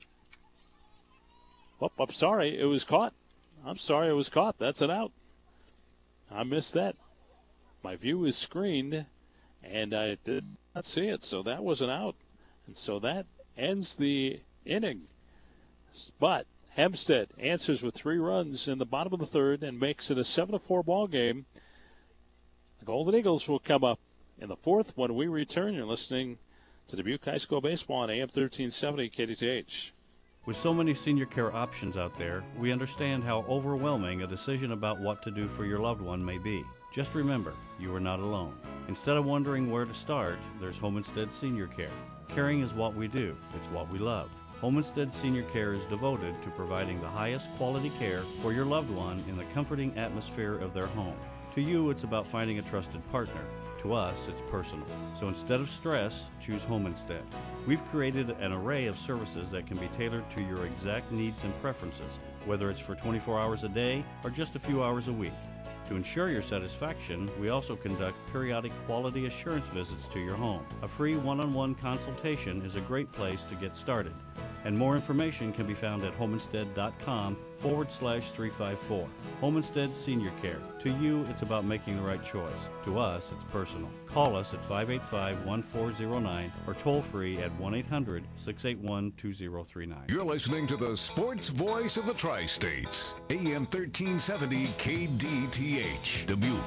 Oh, I'm sorry, it was caught. I'm sorry, it was caught. That's an out. I missed that. My view is screened. And I did not see it, so that was an out. And so that ends the inning. But Hempstead answers with three runs in the bottom of the third and makes it a seven to four ball game. The Golden Eagles will come up in the fourth when we return. You're listening to Dubuque High School Baseball on A M thirteen seventy K D T H. With so many senior care options out there, we understand how overwhelming a decision about what to do for your loved one may be. Just remember, you are not alone. Instead of wondering where to start, there's Home Instead Senior Care. Caring is what we do. It's what we love. Home Instead Senior Care is devoted to providing the highest quality care for your loved one in the comforting atmosphere of their home. To you, it's about finding a trusted partner. To us, it's personal. So instead of stress, choose Home Instead. We've created an array of services that can be tailored to your exact needs and preferences, whether it's for twenty-four hours a day or just a few hours a week. To ensure your satisfaction, we also conduct periodic quality assurance visits to your home. A free one-on-one consultation is a great place to get started, and more information can be found at homeinstead.com forward slash 354. Home Instead Senior Care. To you, it's about making the right choice. To us, it's personal. Call us at five eight five, one four zero nine or toll free at one eight hundred, six eight one, two zero three nine. You're listening to the sports voice of the Tri-States, A M thirteen seventy K D T H, Dubuque.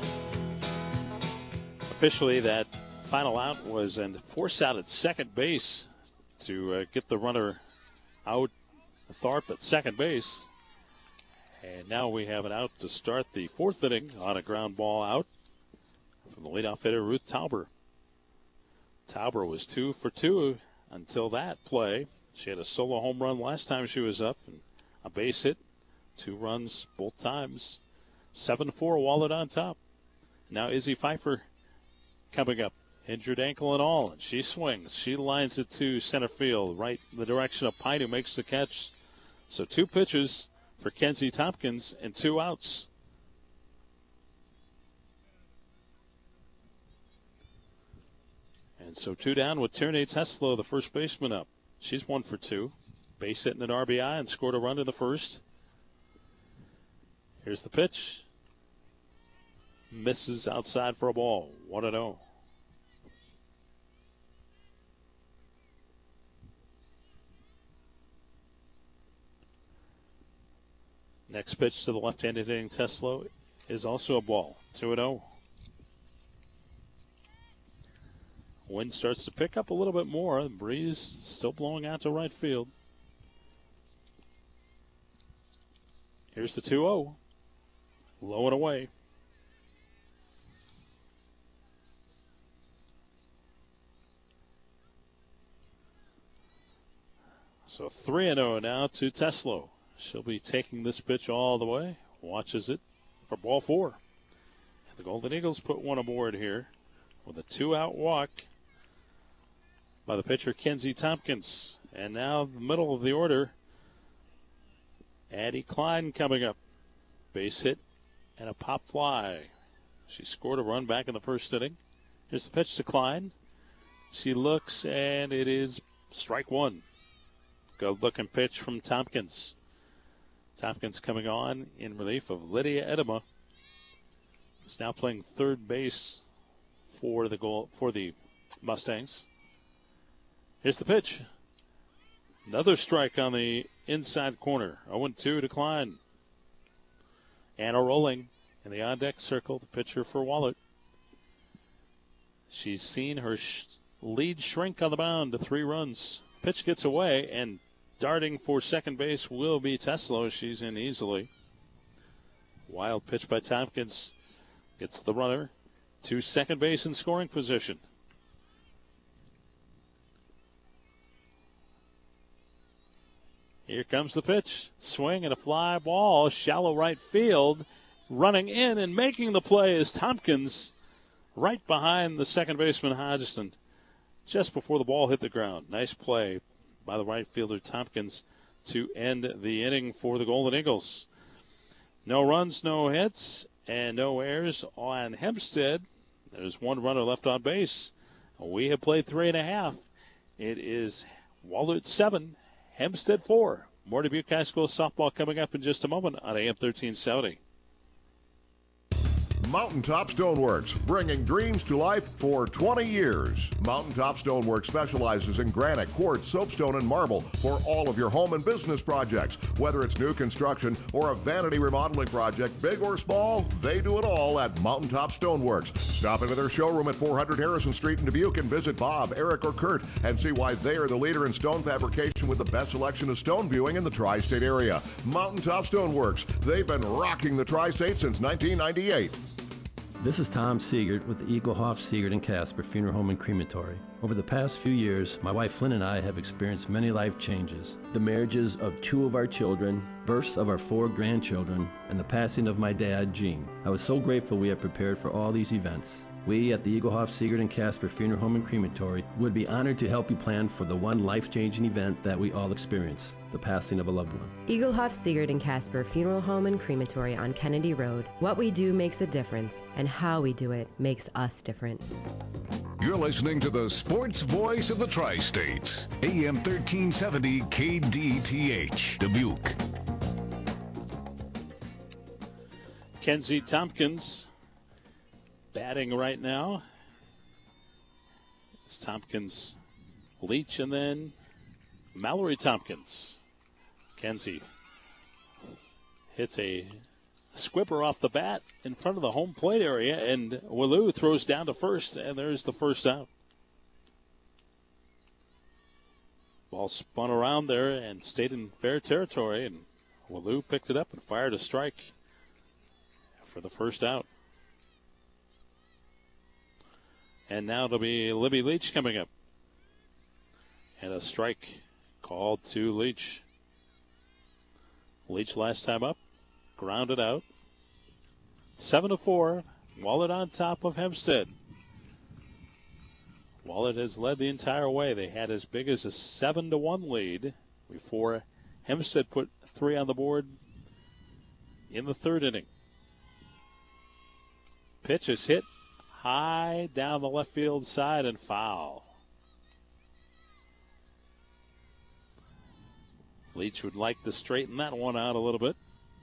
Officially, that final out was a force out at second base to uh, get the runner out. Tharp at second base. And now we have an out to start the fourth inning on a ground ball out from the leadoff hitter, Ruth Tauber. Tauber was two for two until that play. She had a solo home run last time she was up, and a base hit, two runs both times. seven four, Wahlert on top. Now Izzy Pfeiffer coming up. Injured ankle and all, and she swings. She lines it to center field, right in the direction of Pine, who makes the catch. So two pitches for Kenzie Tompkins and two outs. And so two down with Tierney Teslo, the first baseman, up. She's one for two. Base hit and an R B I and scored a run in the first. Here's the pitch. Misses outside for a ball. one and oh. Next pitch to the left-handed hitting Teslo is also a ball. two and oh. Wind starts to pick up a little bit more. The breeze still blowing out to right field. Here's the two oh. Low and away. So three and oh now to Teslo. She'll be taking this pitch all the way. Watches it for ball four. And the Golden Eagles put one aboard here with a two-out walk by the pitcher Kenzie Tompkins. And now the middle of the order, Addie Klein coming up. Base hit and a pop fly. She scored a run back in the first inning. Here's the pitch to Klein. She looks, and it is strike one. Good-looking pitch from Tompkins. Tompkins coming on in relief of Lydia Edema, who's now playing third base for the goal for the Mustangs. Here's the pitch. Another strike on the inside corner. oh two decline. Anna rolling in the on-deck circle, the pitcher for Wahlert. She's seen her sh- lead shrink on the mound to three runs. Pitch gets away, and darting for second base will be Teslo. She's in easily. Wild pitch by Tompkins. Gets the runner to second base in scoring position. Here comes the pitch. Swing and a fly ball. Shallow right field. Running in and making the play is Tompkins, right behind the second baseman Hodgson, just before the ball hit the ground. Nice play by the right fielder Tompkins to end the inning for the Golden Eagles. No runs, no hits, and no errors on Hempstead. There's one runner left on base. We have played three and a half. It is Wahlert seven, Hempstead four. More Dubuque High School softball coming up in just a moment on A M thirteen seventy. Mountaintop Stoneworks, bringing dreams to life for twenty years. Mountaintop Stoneworks specializes in granite, quartz, soapstone, and marble for all of your home and business projects. Whether it's new construction or a vanity remodeling project, big or small, they do it all at Mountaintop Stoneworks. Stop into their showroom at four hundred Harrison Street in Dubuque and visit Bob, Eric, or Kurt and see why they are the leader in stone fabrication with the best selection of stone viewing in the tri-state area. Mountaintop Stoneworks, they've been rocking the tri-state since nineteen ninety-eight. This is Tom Siegert with the Eaglehoff, Siegert and Casper Funeral Home and Crematory. Over the past few years, my wife Lynn and I have experienced many life changes. The marriages of two of our children, births of our four grandchildren, and the passing of my dad, Gene. I was so grateful we had prepared for all these events. We at the Eaglehoff, Siegert and Casper Funeral Home and Crematory would be honored to help you plan for the one life-changing event that we all experience, the passing of a loved one. Eaglehoff, Siegert and Casper Funeral Home and Crematory on Kennedy Road. What we do makes a difference, and how we do it makes us different. You're listening to the sports voice of the Tri-States, A M thirteen seventy K D T H, Dubuque. Kenzie Tompkins batting right now. It's Tompkins, Leach, and then Mallory Tompkins. Kenzie hits a squibber off the bat in front of the home plate area, and Wallou throws down to first, and there's the first out. Ball spun around there and stayed in fair territory, and Wallou picked it up and fired a strike for the first out. And now it'll be Libby Leach coming up. And a strike called to Leach. Leach last time up, grounded out. Seven to four, Wahlert on top of Hempstead. Wahlert has led the entire way. They had as big as a seven to one lead before Hempstead put three on the board in the third inning. Pitch is hit high down the left field side and foul. Leach would like to straighten that one out a little bit.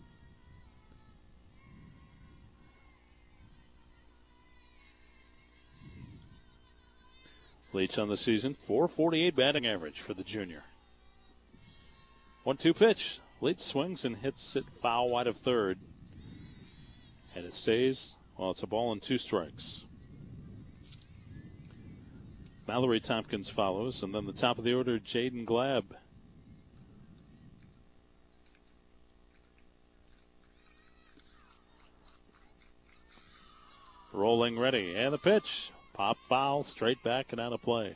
Leach on the season, four forty-eight batting average for the junior. one two pitch. Leach swings and hits it foul wide of third. And it stays, well, it's a ball and two strikes. Mallory Tompkins follows, and then the top of the order, Jaden Glab. Rolling ready, and the pitch. Pop foul, straight back and out of play.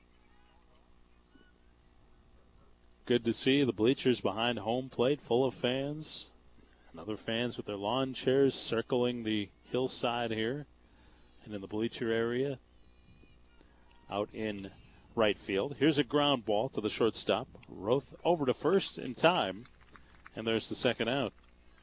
Good to see the bleachers behind home plate full of fans. And other fans with their lawn chairs circling the hillside here. And in the bleacher area, out in right field. Here's a ground ball to the shortstop. Roth over to first in time. And there's the second out.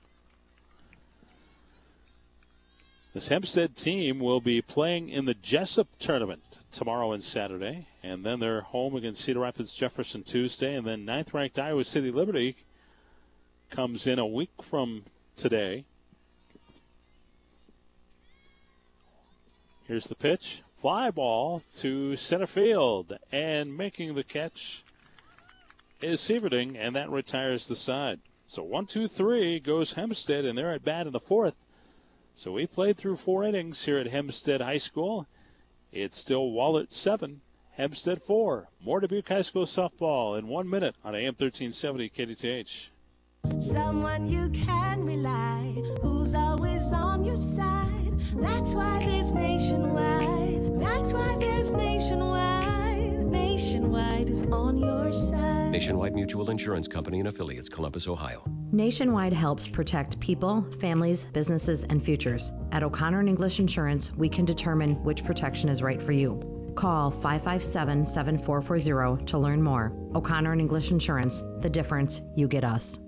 This Hempstead team will be playing in the Jessup tournament tomorrow and Saturday. And then they're home against Cedar Rapids Jefferson Tuesday. And then ninth-ranked Iowa City Liberty comes in a week from today. Here's the pitch. Fly ball to center field, and making the catch is Sieverding, and that retires the side. So one, two, three goes Hempstead, and they're at bat in the fourth. So we played through four innings here at Hempstead High School. It's still Wahlert seven, Hempstead four. More Dubuque High School softball in one minute on A M thirteen seventy K D T H. Someone you can rely, who's always on your side. That's why there's Nationwide. That's why there's Nationwide. Nationwide is on your side. Nationwide Mutual Insurance Company and affiliates, Columbus, Ohio. Nationwide helps protect people, families, businesses, and futures. At O'Connor and English Insurance, we can determine which protection is right for you. Call five five seven, seven four four zero to learn more. O'Connor and English Insurance, the difference, you get us.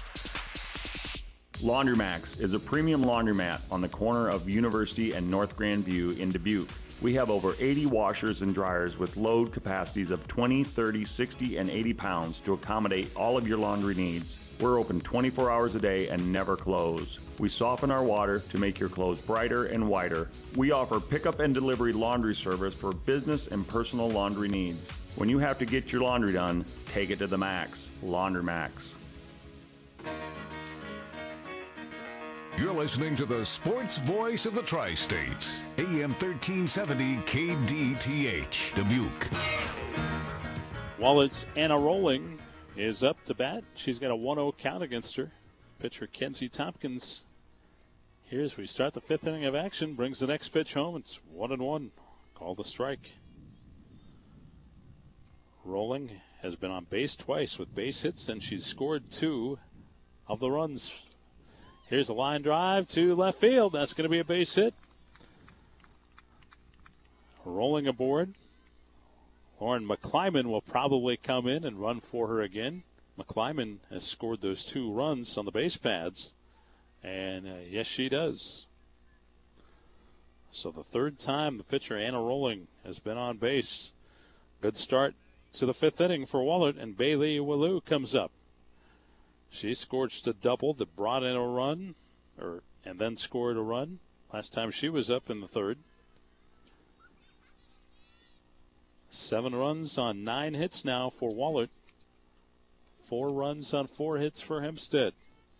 Laundromax is a premium laundromat on the corner of University and North Grandview in Dubuque. We have over eighty washers and dryers with load capacities of twenty, thirty, sixty, and eighty pounds to accommodate all of your laundry needs. We're open twenty-four hours a day and never close. We soften our water to make your clothes brighter and whiter. We offer pickup and delivery laundry service for business and personal laundry needs. When you have to get your laundry done, take it to the max. Laundromax. You're listening to the sports voice of the Tri-States, A M thirteen seventy K D T H, Dubuque. Wallert's Anna Rolling is up to bat. She's got a one oh count against her. Pitcher Kenzie Tompkins. Here's we start the fifth inning of action. Brings the next pitch home. It's one and one. Called a strike. Rolling has been on base twice with base hits, and she's scored two of the runs. Here's a line drive to left field. That's going to be a base hit. Rolling aboard. Lauren McClyman will probably come in and run for her again. McClyman has scored those two runs on the base pads. And uh, yes, she does. So the third time the pitcher, Anna Rolling, has been on base. Good start to the fifth inning for Wahlert, and Bailey Wallou comes up. She scorched a double that brought in a run, or and then scored a run. Last time she was up in the third. Seven runs on nine hits now for Wahlert. Four runs on four hits for Hempstead.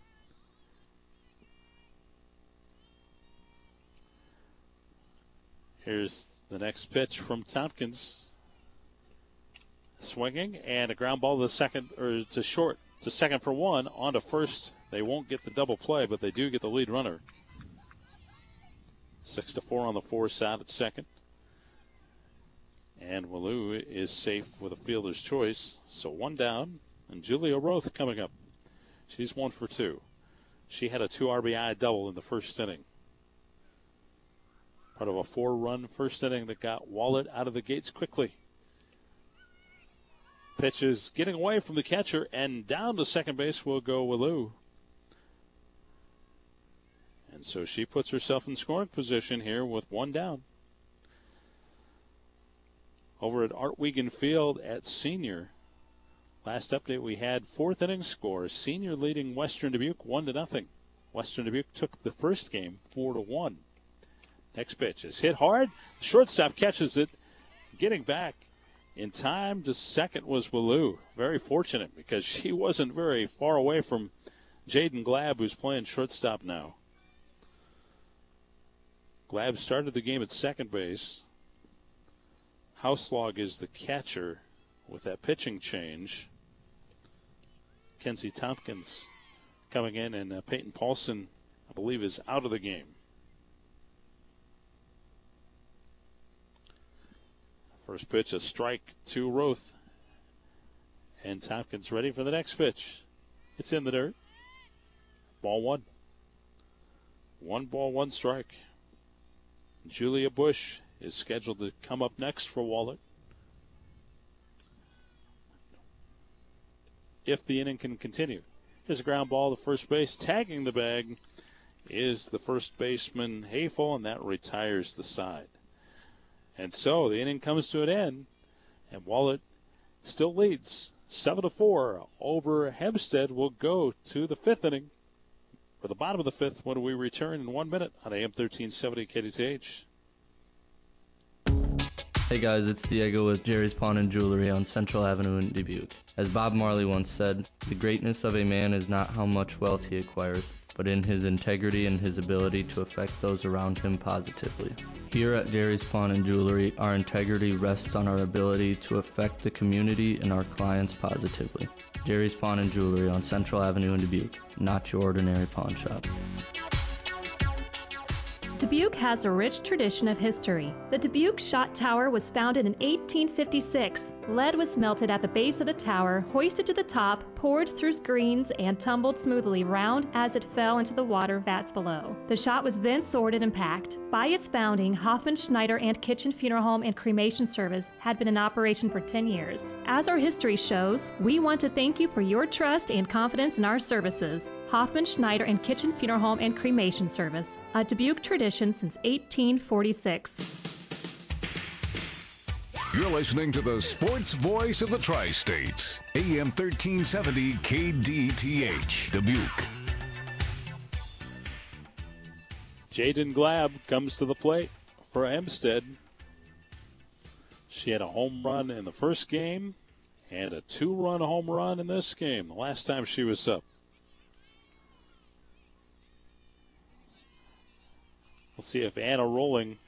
Here's the next pitch from Tompkins. Swinging, and a ground ball to second, or to short. To second for one, on to first. They won't get the double play, but they do get the lead runner. Six to four on the force out at second. And Wallou is safe with a fielder's choice. So one down, and Julia Roth coming up. She's one for two. She had a two R B I double in the first inning. Part of a four-run first inning that got Wahlert out of the gates quickly. Pitch is getting away from the catcher, and down to second base will go Wallou. And so she puts herself in scoring position here with one down. Over at Art Wiegand Field at Senior. Last update we had fourth inning score. Senior leading Western Dubuque one to nothing. Western Dubuque took the first game four to one. Next pitch is hit hard. Shortstop catches it. Getting back in time to second was Wallou. Very fortunate because she wasn't very far away from Jaden Glab, who's playing shortstop now. Glab started the game at second base. Houselog is the catcher with that pitching change. Kenzie Tompkins coming in, and uh, Peyton Paulson, I believe, is out of the game. First pitch, a strike to Roth. And Tompkins ready for the next pitch. It's in the dirt. Ball one. One ball, one strike. Julia Bush is scheduled to come up next for Wahlert. If the inning can continue. Here's a ground ball to first base. Tagging the bag is the first baseman, Hayfel, and that retires the side. And so the inning comes to an end, and Wahlert still leads seven to four over Hempstead. Will go to the fifth inning, or the bottom of the fifth, when we return in one minute on A M thirteen seventy K D T H. Hey guys, it's Diego with Jerry's Pawn and Jewelry on Central Avenue in Dubuque. As Bob Marley once said, the greatness of a man is not how much wealth he acquires, but in his integrity and his ability to affect those around him positively. Here at Jerry's Pawn and Jewelry, our integrity rests on our ability to affect the community and our clients positively. Jerry's Pawn and Jewelry on Central Avenue in Dubuque, not your ordinary pawn shop. Dubuque has a rich tradition of history. The Dubuque Shot Tower was founded in eighteen fifty-six. Lead was melted at the base of the tower, hoisted to the top, poured through screens, and tumbled smoothly round as it fell into the water vats below. The shot was then sorted and packed. By its founding, Hoffman Schneider and Kitchen Funeral Home and Cremation Service had been in operation for ten years. As our history shows, we want to thank you for your trust and confidence in our services. Hoffman Schneider and Kitchen Funeral Home and Cremation Service, a Dubuque tradition since eighteen forty-six. You're listening to the sports voice of the Tri-States, A M thirteen seventy K D T H, Dubuque. Jaden Glab comes to the plate for Hempstead. She had a home run in the first game and a two-run home run in this game, the last time she was up. We'll see if Anna Rolling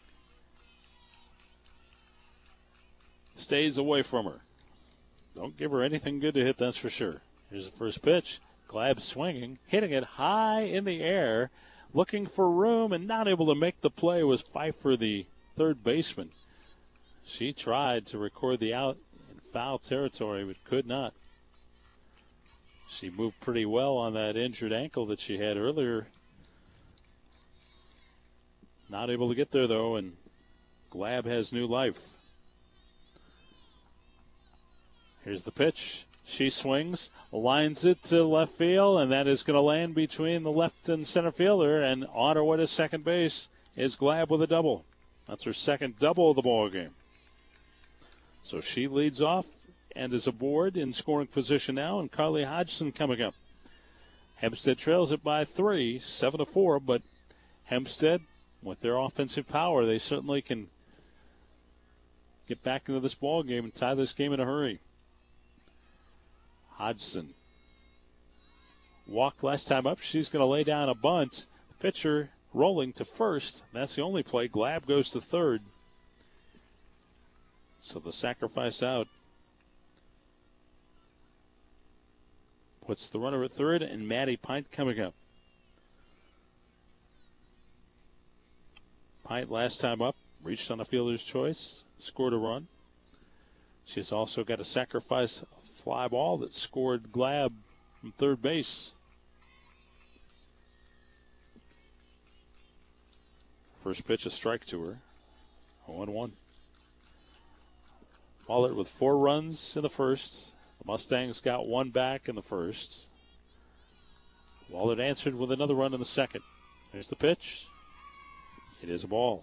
stays away from her. Don't give her anything good to hit, that's for sure. Here's the first pitch. Glab swinging, hitting it high in the air, looking for room and not able to make the play was Pfeiffer, the third baseman. She tried to record the out in foul territory but could not. She moved pretty well on that injured ankle that she had earlier. Not able to get there, though, and Glab has new life. Here's the pitch. She swings, lines it to left field, and that is going to land between the left and center fielder, and on her way to second base is Glab with a double. That's her second double of the ball game. So she leads off and is aboard in scoring position now, and Carly Hodgson coming up. Hempstead trails it by three, seven to four, but Hempstead, with their offensive power, they certainly can get back into this ball game and tie this game in a hurry. Hodgson walked last time up. She's going to lay down a bunt. Pitcher rolling to first. That's the only play. Glab goes to third. So the sacrifice out puts the runner at third, and Maddie Pint coming up. Pint last time up reached on a fielder's choice, scored a run. She's also got a sacrifice fly ball that scored Glab from third base. First pitch, a strike to her. one one. Wahlert with four runs in the first. The Mustangs got one back in the first. Wahlert answered with another run in the second. There's the pitch. It is a ball.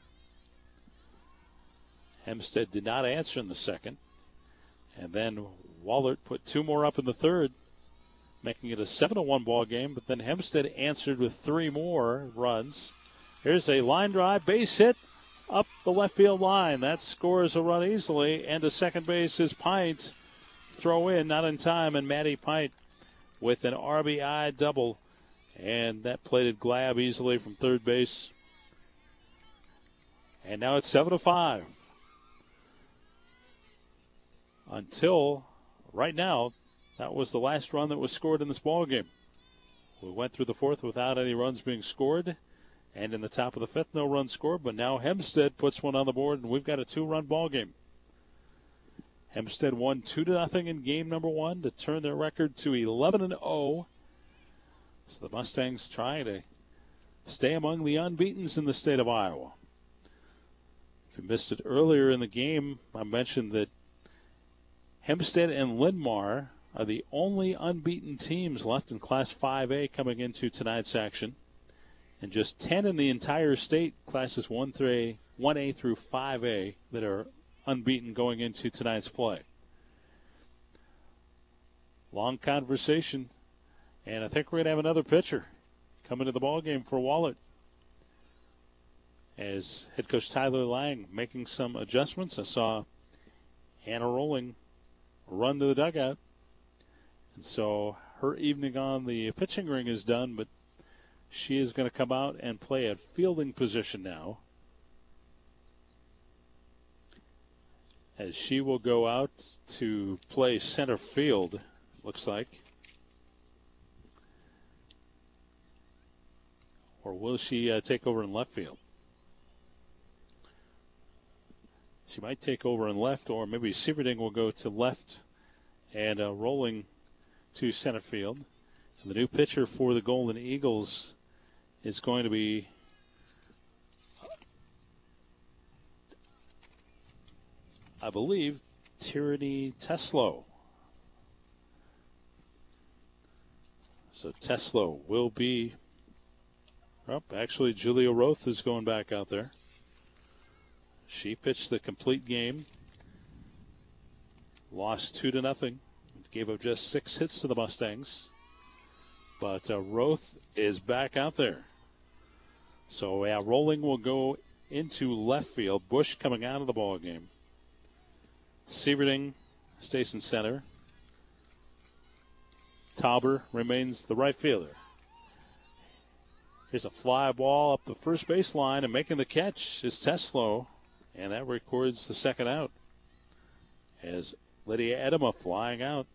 Hempstead did not answer in the second. And then Wahlert put two more up in the third, making it a seven to one ball game. But then Hempstead answered with three more runs. Here's a line drive, base hit up the left field line. That scores a run easily. And to second base is Pint. Throw in, not in time. And Maddie Pint with an R B I double. And that plated Glab easily from third base. And now it's seven to five. Until right now, that was the last run that was scored in this ball game. We went through the fourth without any runs being scored. And in the top of the fifth, no runs scored. But now Hempstead puts one on the board, and we've got a two-run ball game. Hempstead won two to nothing in game number one to turn their record to eleven and oh. So the Mustangs trying to stay among the unbeatens in the state of Iowa. If you missed it earlier in the game, I mentioned that Hempstead and Linn-Mar are the only unbeaten teams left in Class five A coming into tonight's action. And just ten in the entire state, classes one through one A through five A, that are unbeaten going into tonight's play. Long conversation, and I think we're going to have another pitcher coming to the ball game for Wahlert. as head coach Tyler Lang making some adjustments. I saw Hannah Rolling run to the dugout. And so her evening on the pitching ring is done, but she is going to come out and play at fielding position now, as she will go out to play center field, looks like. Or will she uh, take over in left field? She might take over in left, or maybe Sieverding will go to left and uh, Rolling to center field. And the new pitcher for the Golden Eagles is going to be I believe Tyranny Teslo. So Teslo will be up. Oh, actually, Julia Roth is going back out there. She pitched the complete game. Lost two to nothing. Gave up just six hits to the Mustangs. But uh, Roth is back out there. So yeah, Rolling will go into left field. Bush coming out of the ball game. Sieverding stays in center. Tauber remains the right fielder. Here's a fly ball up the first baseline, and making the catch is Teslo, and that records the second out. As Lydia Edema flying out.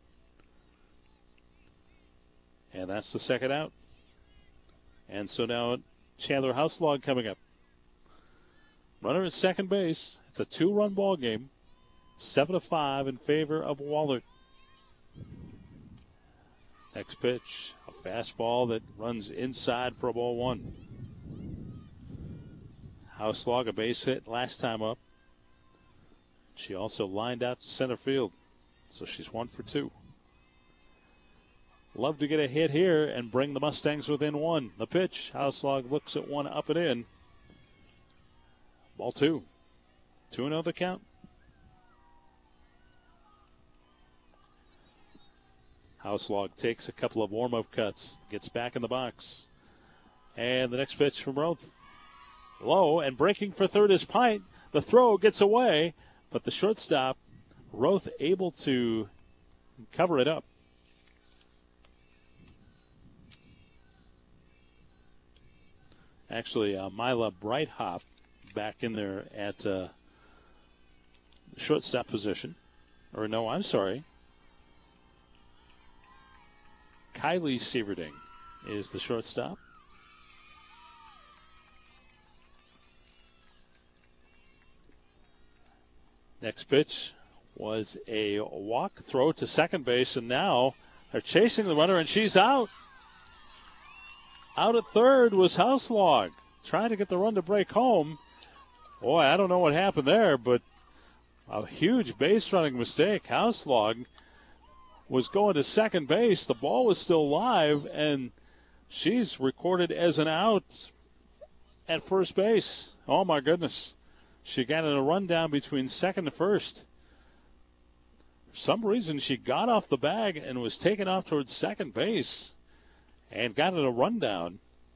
And that's the second out. And so now Chandler Houselog coming up. Runner at second base. It's a two-run ball game. Seven to five in favor of Wahlert. Next pitch, a fastball that runs inside for a ball one. Houselog, a base hit last time up. She also lined out to center field, so she's one for two. Love to get a hit here and bring the Mustangs within one. The pitch, Houselog looks at one up and in. Ball two. two and oh the count. Houselog takes a couple of warm-up cuts, gets back in the box. And the next pitch from Roth. Low, and breaking for third is Pint. The throw gets away, but the shortstop, Roth, able to cover it up. Actually, uh, Mila Breithop back in there at uh, shortstop position. Or no, I'm sorry. Kylie Sieverding is the shortstop. Next pitch was a walk throw to second base, and now they're chasing the runner, and she's out. Out at third was Houselog, trying to get the run to break home. Boy, I don't know what happened there, but a huge base running mistake. Houselog was going to second base. The ball was still live, and she's recorded as an out at first base. Oh, my goodness. She got in a rundown between second and first. For some reason, she got off the bag and was taken off towards second base and got in a rundown.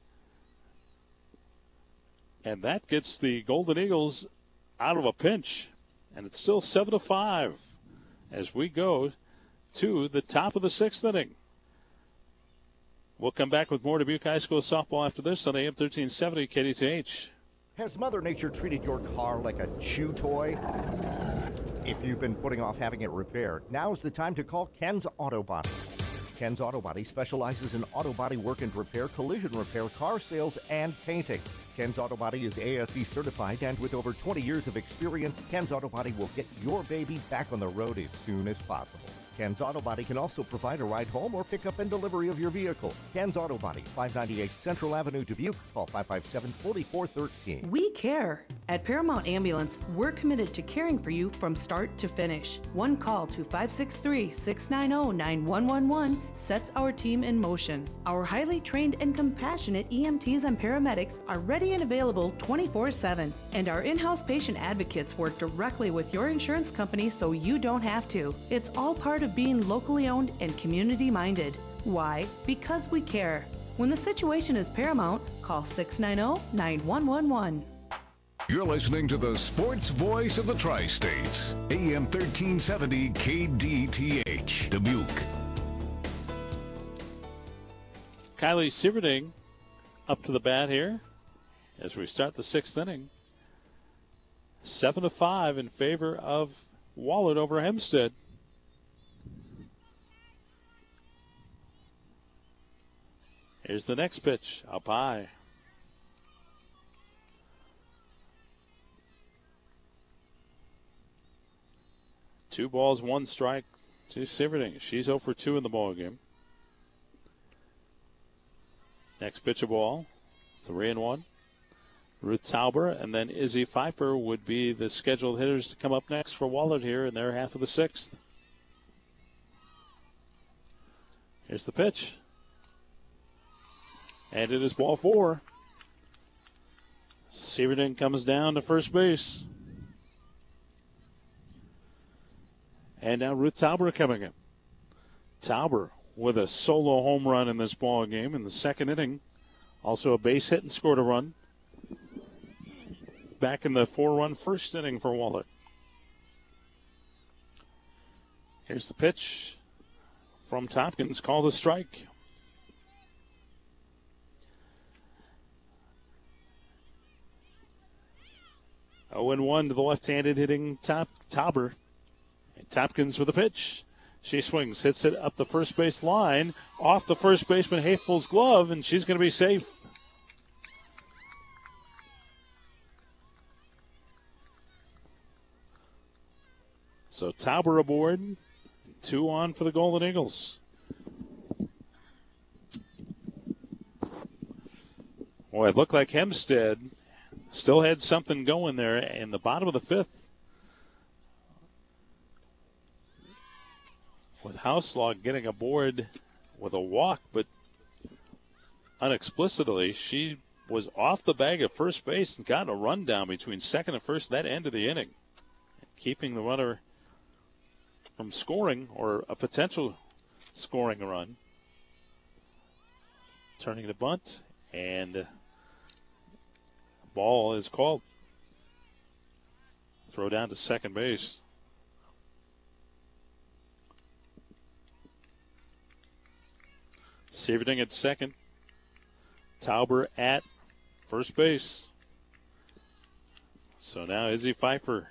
And that gets the Golden Eagles out of a pinch. And it's still seven to five as we go to the top of the sixth inning. We'll come back with more Dubuque High School softball after this on A M thirteen seventy K D T H. Has Mother Nature treated your car like a chew toy? If you've been putting off having it repaired, now's the time to call Ken's Auto Body. Ken's Auto Body specializes in auto body work and repair, collision repair, car sales, and painting. Ken's Auto Body is A S E certified, and with over twenty years of experience, Ken's Auto Body will get your baby back on the road as soon as possible. Ken's Auto Body can also provide a ride home or pickup and delivery of your vehicle. Ken's Auto Body, five ninety-eight Central Avenue, Dubuque. Call five five seven, four four one three. We care. At Paramount Ambulance, we're committed to caring for you from start to finish. One call to five six three, six nine zero, nine one one one sets our team in motion. Our highly trained and compassionate E M Ts and paramedics are ready and available twenty-four seven. And our in-house patient advocates work directly with your insurance company so you don't have to. It's all part of being locally owned and community-minded. Why? Because we care. When the situation is paramount, call six nine zero, nine one one one. You're listening to the sports voice of the Tri-States, A M thirteen seventy K D T H, Dubuque. Kylie Sieverding up to the bat here as we start the sixth inning. Seven to five in favor of Wahlert over Hempstead. Here's the next pitch, up high. Two balls, one strike to Sieverding. She's oh for two in the ball game. Next pitch, a ball, three and one. Ruth Tauber and then Izzy Pfeiffer would be the scheduled hitters to come up next for Wahlert here in their half of the sixth. Here's the pitch. And it is ball four. Sieverding comes down to first base. And now Ruth Tauber coming up. Tauber with a solo home run in this ball game in the second inning. Also a base hit and scored a run. Back in the four-run first inning for Wahlert. Here's the pitch from Tompkins, called a strike. oh and one to the left-handed hitting Top, Tauber. And Tompkins with the pitch. She swings, hits it up the first base line, off the first baseman Hafel's glove, and she's going to be safe. So Tauber aboard, two on for the Golden Eagles. Boy, it looked like Hempstead still had something going there in the bottom of the fifth. With Houselog getting aboard with a walk, but unexplicitly, she was off the bag at first base and got a run down between second and first that end of the inning, keeping the runner from scoring or a potential scoring run. Turning to bunt, and ball is called. Throw down to second base. Sieverding at second. Tauber at first base. So now Izzy Pfeiffer,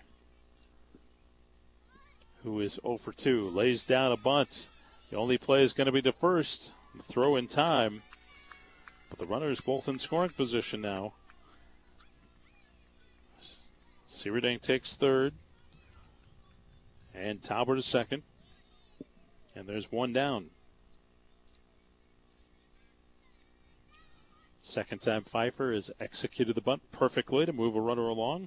who is oh for two, lays down a bunt. The only play is going to be to first. The throw in time. But the runners both in scoring position now. Sieverding takes third. And Tauber to second. And there's one down. Second time Pfeiffer has executed the bunt perfectly to move a runner along.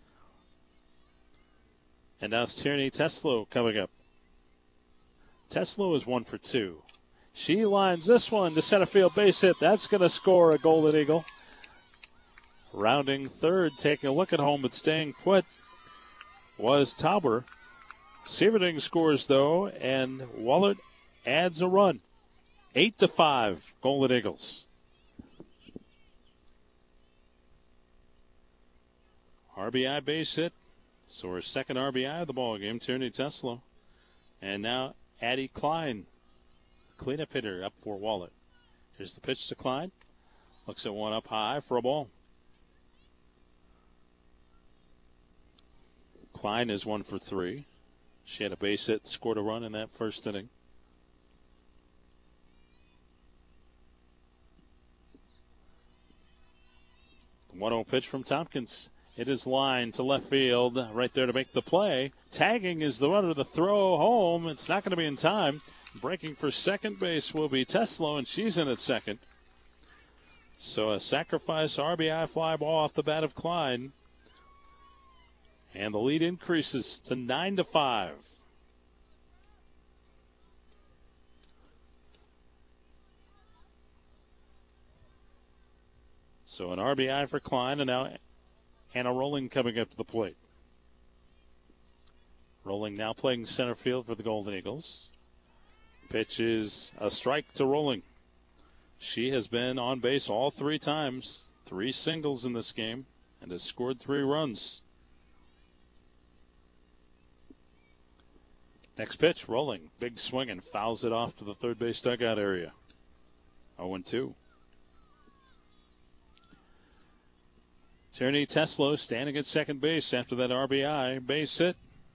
And now it's Tierney Teslo coming up. Teslo is one for two. She lines this one to center field base hit. That's going to score a Golden Eagle. Rounding third, taking a look at home, but staying put was Tauber. Sieverding scores, though, and Wahlert adds a run. Eight to five, Golden Eagles. R B I base hit. So her second R B I of the ball game, Tierney Teslo. And now Addie Klein, cleanup hitter, up for Wahlert. Here's the pitch to Klein. Looks at one up high for a ball. Klein is one for three. She had a base hit, scored a run in that first inning. one oh pitch from Tompkins. It is lined to left field, right there to make the play. Tagging is the runner to throw home. It's not going to be in time. Breaking for second base will be Teslo, and she's in at second. So a sacrifice R B I fly ball off the bat of Klein. And the lead increases to nine to five. So an R B I for Klein, and now Hannah Rolling coming up to the plate. Rolling now playing center field for the Golden Eagles. Pitch is a strike to Rolling. She has been on base all three times. Three singles in this game. and has scored three runs. Next pitch, rolling. Big swing and fouls it off to the third base dugout area. oh and two. Tierney Teslo standing at second base after that R B I. Base hit.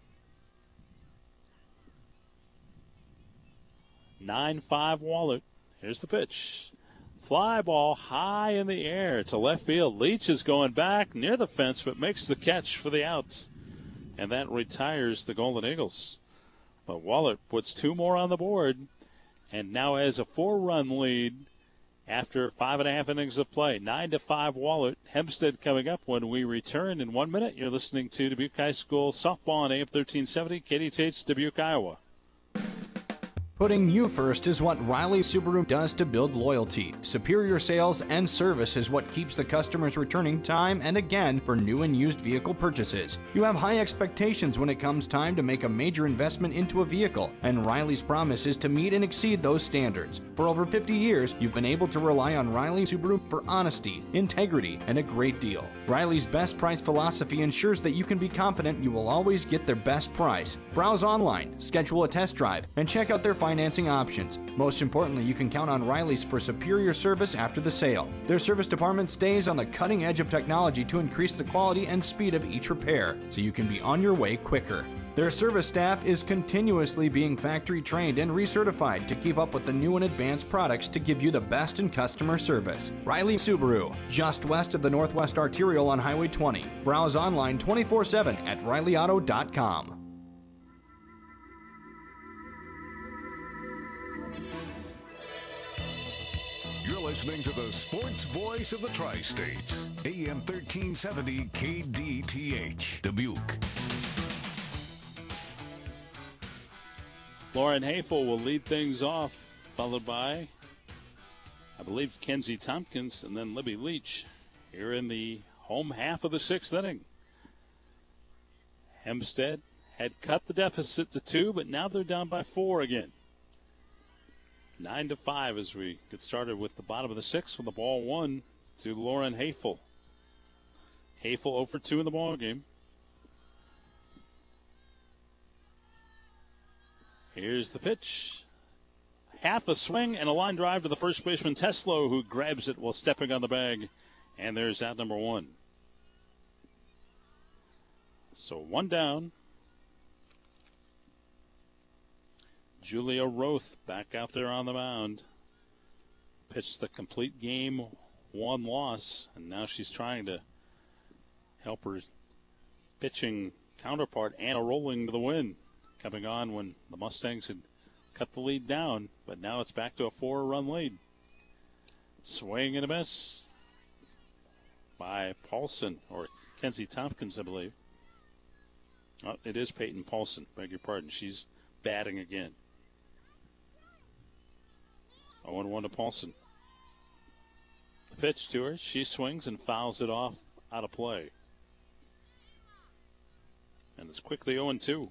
nine five Wahlert. Here's the pitch. Fly ball high in the air to left field. Leach is going back near the fence, but makes the catch for the out. And that retires the Golden Eagles. But Wahlert puts two more on the board and now has a four-run lead after five and a half innings of play. Nine to five Wahlert. Hempstead coming up when we return in one minute. You're listening to Dubuque High School softball on A M thirteen seventy. K D T H, Dubuque, Iowa. Putting you first is what Riley Subaru does to build loyalty. Superior sales and service is what keeps the customers returning time and again for new and used vehicle purchases. You have high expectations when it comes time to make a major investment into a vehicle, and Riley's promise is to meet and exceed those standards. For over fifty years, you've been able to rely on Riley Subaru for honesty, integrity, and a great deal. Riley's best price philosophy ensures that you can be confident you will always get their best price. Browse online, schedule a test drive, and check out their financing options. Most importantly, you can count on Riley's for superior service after the sale. Their service department stays on the cutting edge of technology to increase the quality and speed of each repair, so you can be on your way quicker. Their service staff is continuously being factory trained and recertified to keep up with the new and advanced products to give you the best in customer service. Riley Subaru, just west of the Northwest Arterial on Highway twenty. Browse online twenty-four seven at riley auto dot com. You're listening to the sports voice of the Tri-States, A M thirteen seventy K D T H, Dubuque. Lauren Hafel will lead things off, followed by, I believe, Kenzie Tompkins and then Libby Leach here in the home half of the sixth inning. Hempstead had cut the deficit to two, but now they're down by four again. Nine to five as we get started with the bottom of the sixth with the ball one to Lauren Hafel. Hafel oh for two in the ball game. Here's the pitch. Half a swing and a line drive to the first baseman Teslo, who grabs it while stepping on the bag. And there's out number one. So one down. Julia Roth back out there on the mound. Pitched the complete game, one loss, and now she's trying to help her pitching counterpart, Anna Rolling, to the win. Coming on when the Mustangs had cut the lead down, but now it's back to a four-run lead. Swing and a miss by Paulson, or Kenzie Tompkins, I believe. Oh, it is Peyton Paulson, beg your pardon. She's batting again. oh and one to Paulson. The pitch to her. She swings and fouls it off out of play. And it's quickly oh and two.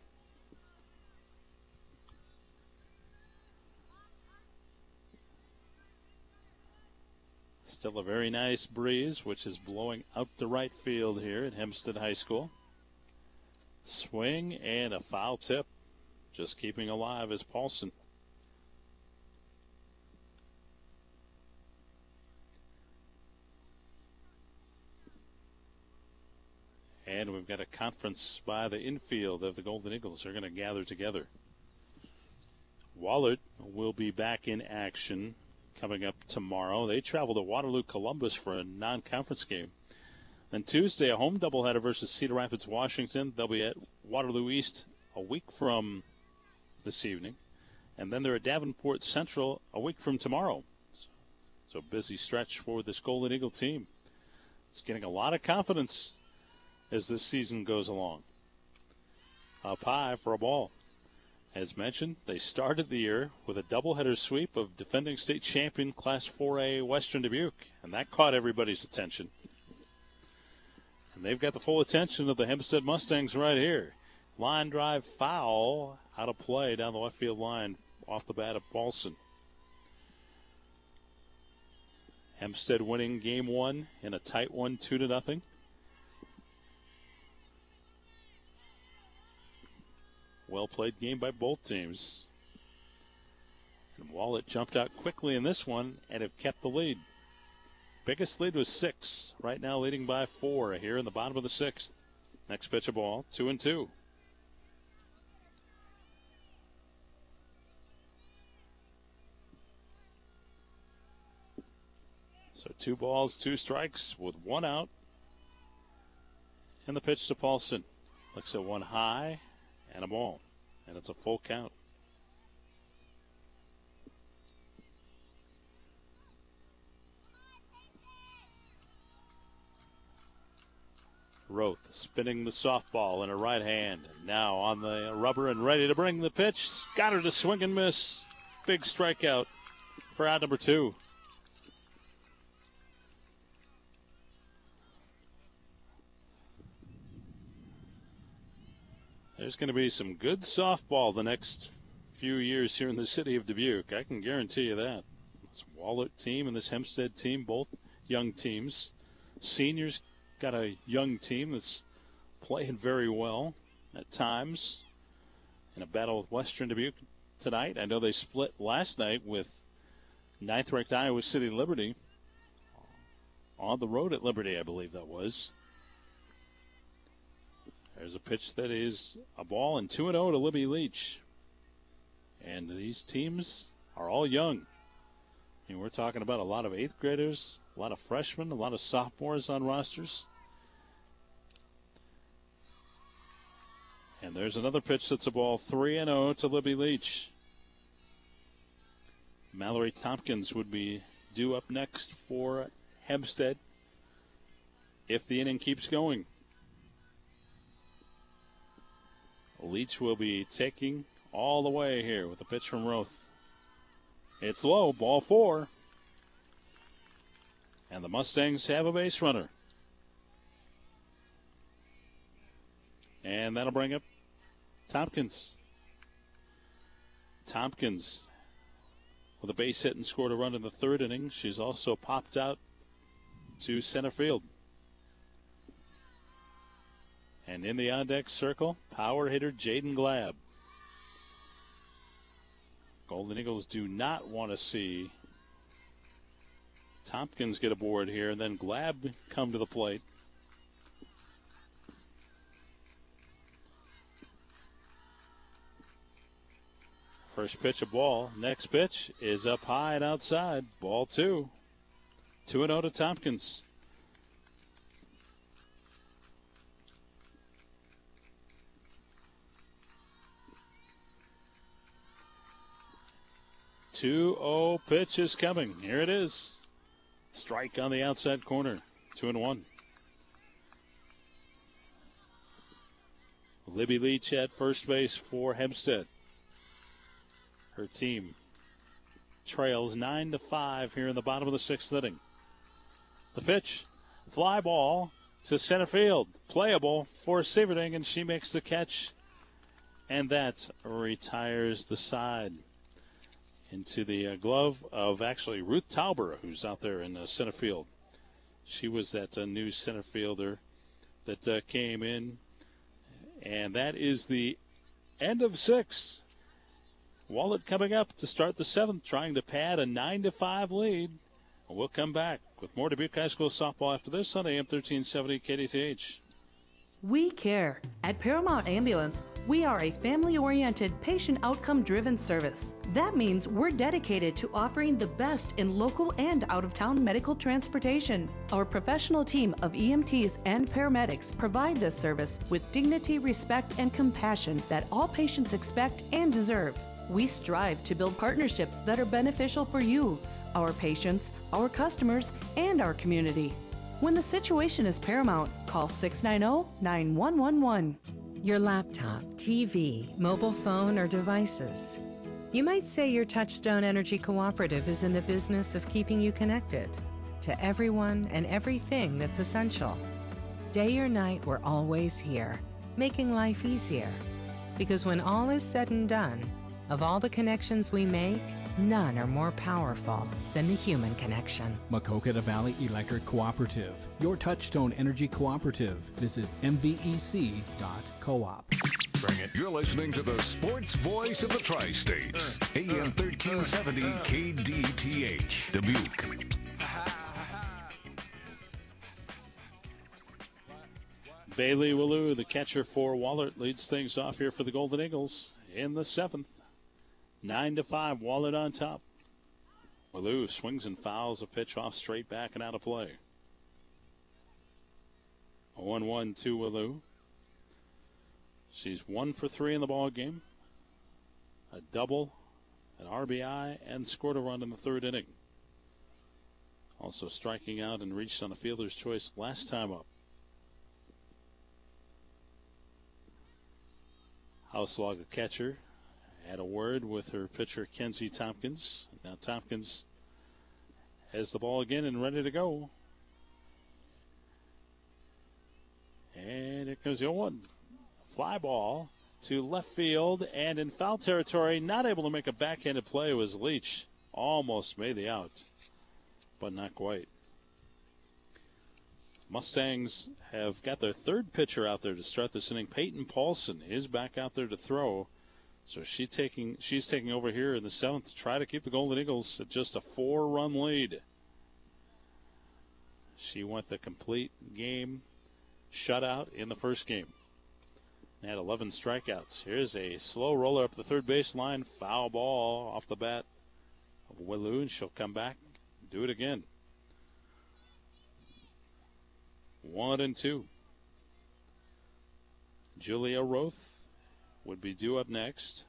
Still a very nice breeze, which is blowing out to right field here at Hempstead High School. Swing and a foul tip. Just keeping alive is Paulson. And we've got a conference by the infield of the Golden Eagles. They're going to gather together. Wahlert will be back in action coming up tomorrow. They travel to Waterloo Columbus for a non-conference game. Then Tuesday, a home doubleheader versus Cedar Rapids, Washington. They'll be at Waterloo East a week from this evening. And then they're at Davenport Central a week from tomorrow. So busy stretch for this Golden Eagle team. It's getting a lot of confidence as this season goes along. Up high for a ball. As mentioned, they started the year with a doubleheader sweep of defending state champion Class four A Western Dubuque, and that caught everybody's attention. And they've got the full attention of the Hempstead Mustangs right here. Line drive foul out of play down the left field line off the bat of Paulson. Hempstead winning game one in a tight one, two to nothing. Well-played game by both teams. And Wahlert jumped out quickly in this one and have kept the lead. Biggest lead was six. Right now leading by four here in the bottom of the sixth. Next pitch of ball, two and two. So two balls, two strikes with one out. And the pitch to Paulson. Looks at one high and a ball. And it's a full count. Roth spinning the softball in her right hand. Now on the rubber and ready to bring the pitch. Got her to swing and miss. Big strikeout for out number two. There's going to be some good softball the next few years here in the city of Dubuque. I can guarantee you that. This Wahlert team and this Hempstead team, both young teams. Seniors got a young team that's playing very well at times in a battle with Western Dubuque tonight. I know they split last night with ninth-ranked Iowa City Liberty on the road at Liberty, I believe that was. There's a pitch that is a ball and two and oh to Libby Leach. And these teams are all young. I mean, we're talking about a lot of eighth graders, a lot of freshmen, a lot of sophomores on rosters. And there's another pitch that's a ball, three and oh to Libby Leach. Mallory Tompkins would be due up next for Hempstead if the inning keeps going. Leach will be taking all the way here with a pitch from Roth. It's low, ball four. And the Mustangs have a base runner. And that'll bring up Tompkins. Tompkins with a base hit and scored a run in the third inning. She's also popped out to center field. And in the on-deck circle, power hitter Jaden Glab. Golden Eagles do not want to see Tompkins get aboard here and then Glab come to the plate. First pitch a ball. Next pitch is up high and outside. Ball two. two and oh to Tompkins. two oh pitch is coming. Here it is. Strike on the outside corner. Two and one. Libby Leach at first base for Hempstead. Her team trails nine to five here in the bottom of the sixth inning. The pitch, fly ball to center field. Playable for Sieverding, and she makes the catch. And that retires the side into the uh, glove of actually Ruth Tauber, who's out there in uh, center field. She was that uh, new center fielder that uh, came in. And that is the end of six. Wahlert coming up to start the seventh, trying to pad a nine to five lead. We'll come back with more Dubuque High School softball after this on A M thirteen seventy K D T H. We care. At Paramount Ambulance, we are a family-oriented, patient outcome-driven service. That means we're dedicated to offering the best in local and out-of-town medical transportation. Our professional team of E M Ts and paramedics provide this service with dignity, respect, and compassion that all patients expect and deserve. We strive to build partnerships that are beneficial for you, our patients, our customers, and our community. When the situation is paramount, call six nine zero, nine one one one. Your laptop, T V, mobile phone, or devices. You might say your Touchstone Energy Cooperative is in the business of keeping you connected to everyone and everything that's essential. Day or night, we're always here, making life easier. Because when all is said and done, of all the connections we make, none are more powerful than the human connection. Maquoketa Valley Electric Cooperative, your Touchstone Energy Cooperative. Visit M V E C dot coop. Bring it. You're listening to the sports voice of the Tri-States. A M thirteen seventy K D T H, Dubuque. Bailey Wallou, the catcher for Wahlert, leads things off here for the Golden Eagles in the seventh. Nine to five, Wahlert on top. Wallou swings and fouls a pitch off straight back and out of play. oh and one to Wallou. She's one for three in the ball game. A double, an R B I, and scored a run in the third inning. Also striking out and reached on a fielder's choice last time up. Houselog, the catcher, had a word with her pitcher, Kenzie Tompkins. Now Tompkins has the ball again and ready to go. And here comes the oh one. Fly ball to left field and in foul territory. Not able to make a backhanded play was Leach. Almost made the out, but not quite. Mustangs have got their third pitcher out there to start this inning. Peyton Paulson is back out there to throw. So she taking, she's taking over here in the seventh to try to keep the Golden Eagles at just a four-run lead. She went the complete game shutout in the first game. Had eleven strikeouts. Here's a slow roller up the third base line. Foul ball off the bat of Wallou, and she'll come back and do it again. One and two. Julia Roth would be due up next.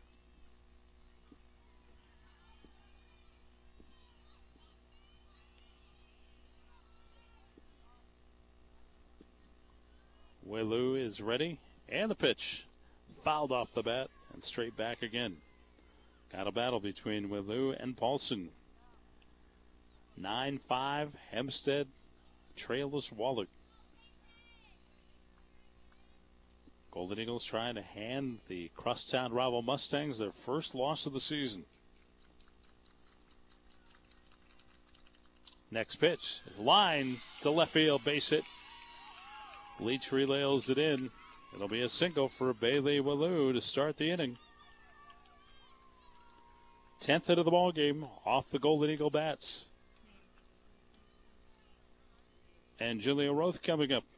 Wallou is ready. And the pitch. Fouled off the bat and straight back again. Got a battle between Wallou and Paulson. nine five, Hempstead, trailless Wahlert. Golden Eagles trying to hand the crosstown rival Mustangs their first loss of the season. Next pitch is line to left field, base hit. Leach relays it in. It'll be a single for Bailey Wallou to start the inning. Tenth hit of the ball game off the Golden Eagle bats. And Julia Roth coming up.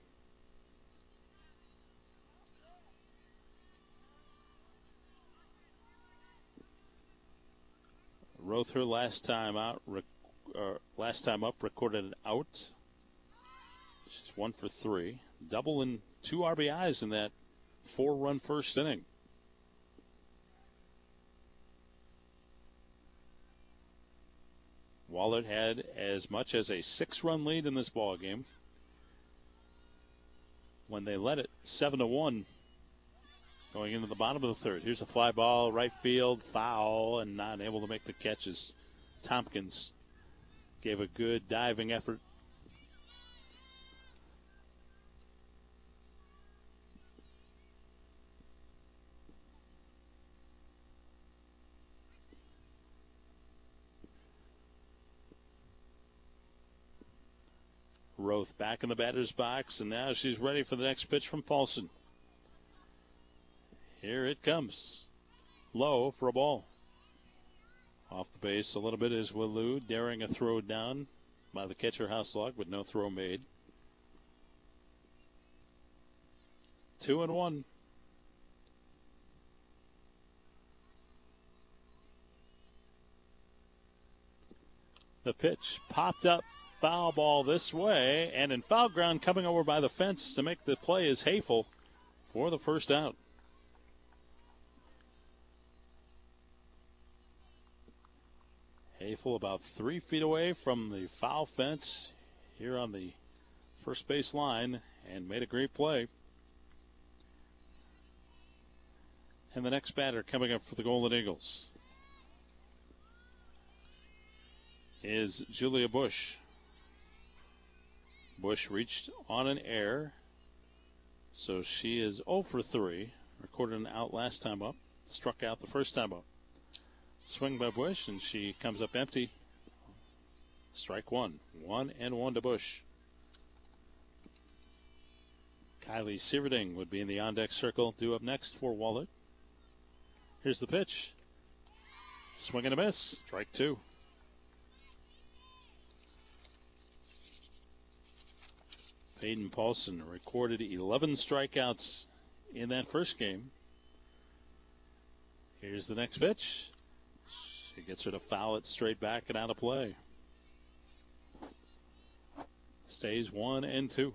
Roth, her last time out, rec- uh, last time up, recorded an out. She's one for three, double and two R B Is in that four-run first inning. Wahlert had as much as a six-run lead in this ball game when they led it seven to one. Going into the bottom of the third. Here's a fly ball, right field, foul, and not able to make the catches. Tompkins gave a good diving effort. Roth back in the batter's box, and now she's ready for the next pitch from Paulson. Here it comes. Low for a ball. Off the base a little bit is Wallou, daring a throw down by the catcher Houselog, but no throw made. Two and one. The pitch popped up, foul ball this way, and in foul ground coming over by the fence to make the play is Hafel for the first out. Hafel about three feet away from the foul fence here on the first base line and made a great play. And the next batter coming up for the Golden Eagles is Julia Bush. Bush reached on an error, so she is oh for three. Recorded an out last time up, struck out the first time up. Swing by Bush, and she comes up empty. Strike one. One and one to Bush. Kylie Sieverding would be in the on-deck circle, due up next for Wahlert. Here's the pitch. Swing and a miss. Strike two. Peyton Paulson recorded eleven strikeouts in that first game. Here's the next pitch. She gets her to foul it straight back and out of play. Stays one and two.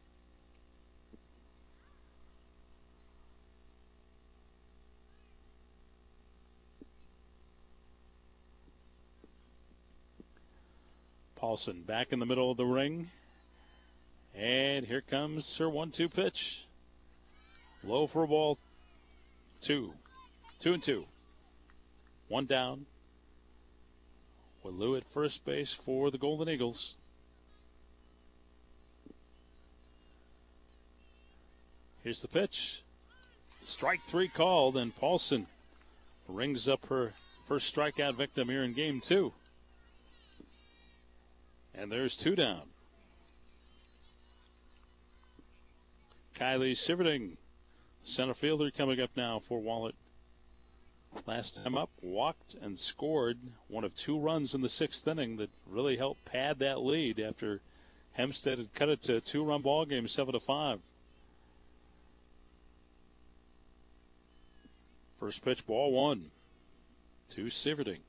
Paulson back in the middle of the ring. And here comes her one two pitch. Low for a ball. Two. Two and two. One down. With Lou at first base for the Golden Eagles. Here's the pitch. Strike three called, and Paulson rings up her first strikeout victim here in game two. And there's two down. Kylie Sieverding, center fielder, coming up now for Wahlert. Last time up, walked and scored one of two runs in the sixth inning that really helped pad that lead after Hempstead had cut it to a two-run ball game, seven to five. First pitch, ball one to Sieverding.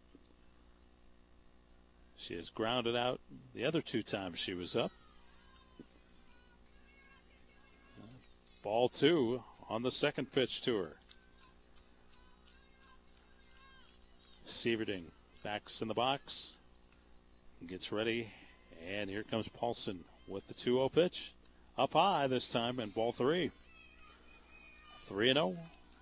She has grounded out the other two times she was up. Ball two on the second pitch to her. Sieverding backs in the box, gets ready, and here comes Paulson with the two oh pitch. Up high this time, and ball three. three and oh.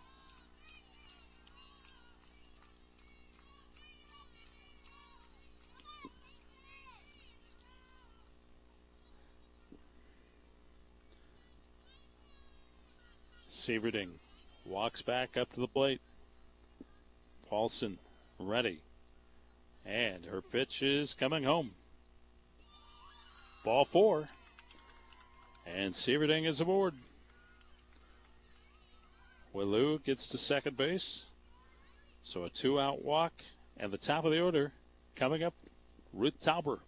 Sieverding walks back up to the plate. Paulson ready. And her pitch is coming home. Ball four. And Sieverding is aboard. Willou gets to second base. So a two-out walk. And the top of the order coming up, Ruth Tauber.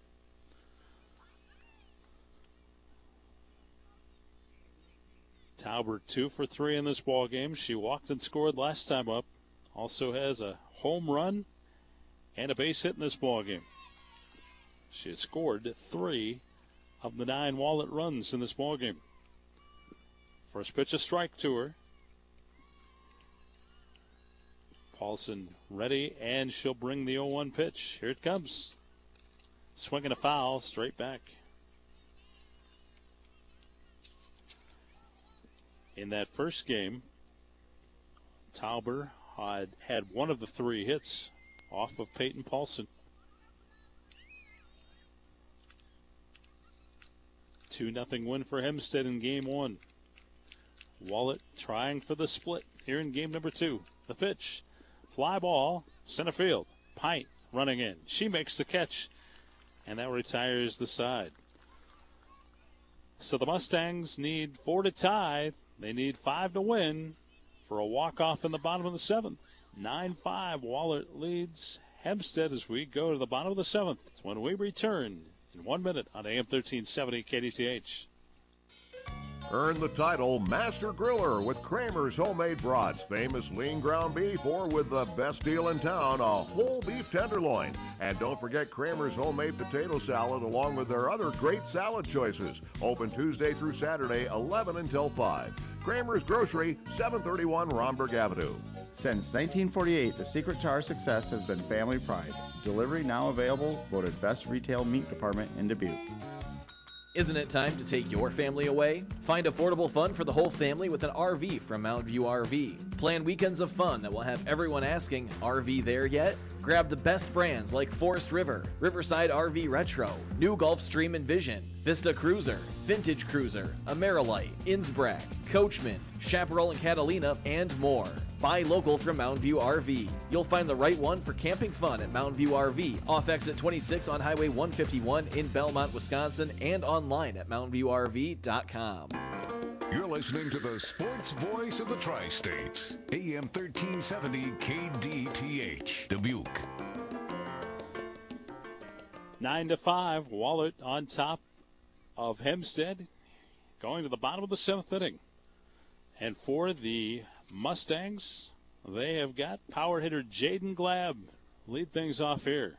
Tauber two for three in this ball game. She walked and scored last time up. Also has a home run and a base hit in this ball game. She has scored three of the nine Wahlert runs in this ball game. First pitch, a strike to her. Paulson ready, and she'll bring the oh one pitch. Here it comes. Swinging a foul, straight back. In that first game, Tauber had, had one of the three hits off of Peyton Paulson. two nothing win for Hempstead in game one. Wahlert trying for the split here in game number two. The pitch, fly ball, center field. Pint running in. She makes the catch, and that retires the side. So the Mustangs need four to tie. They need five to win for a walk-off in the bottom of the seventh. nine five, Wahlert leads Hempstead as we go to the bottom of the seventh. It's when we return in one minute on A M thirteen seventy K D T H. Earn the title Master Griller with Kramer's Homemade Brats. Famous lean ground beef, or with the best deal in town, a whole beef tenderloin. And don't forget Kramer's Homemade Potato Salad along with their other great salad choices. Open Tuesday through Saturday, eleven until five. Kramer's Grocery, seven thirty-one Romberg Avenue. Since nineteen forty-eight, the secret to our success has been family pride. Delivery now available, voted best retail meat department in Dubuque. Isn't it time to take your family away? Find affordable fun for the whole family with an R V from Mountain View R V. Plan weekends of fun that will have everyone asking, R V there yet? Grab the best brands like Forest River, Riverside R V Retro, New Gulfstream Envision, Vista Cruiser, Vintage Cruiser, Amerilite, Innsbruck, Coachman, Chaparral and Catalina, and more. Buy local from Mountain View R V. You'll find the right one for camping fun at Mountain View R V, off exit twenty-six on Highway one fifty-one in Belmont, Wisconsin, and online at mountain view r v dot com. You're listening to the sports voice of the Tri-States, A M thirteen seventy K D T H, Dubuque. Nine to five, Wahlert on top of Hempstead, going to the bottom of the seventh inning. And for the Mustangs, they have got power hitter Jaden Glab lead things off here.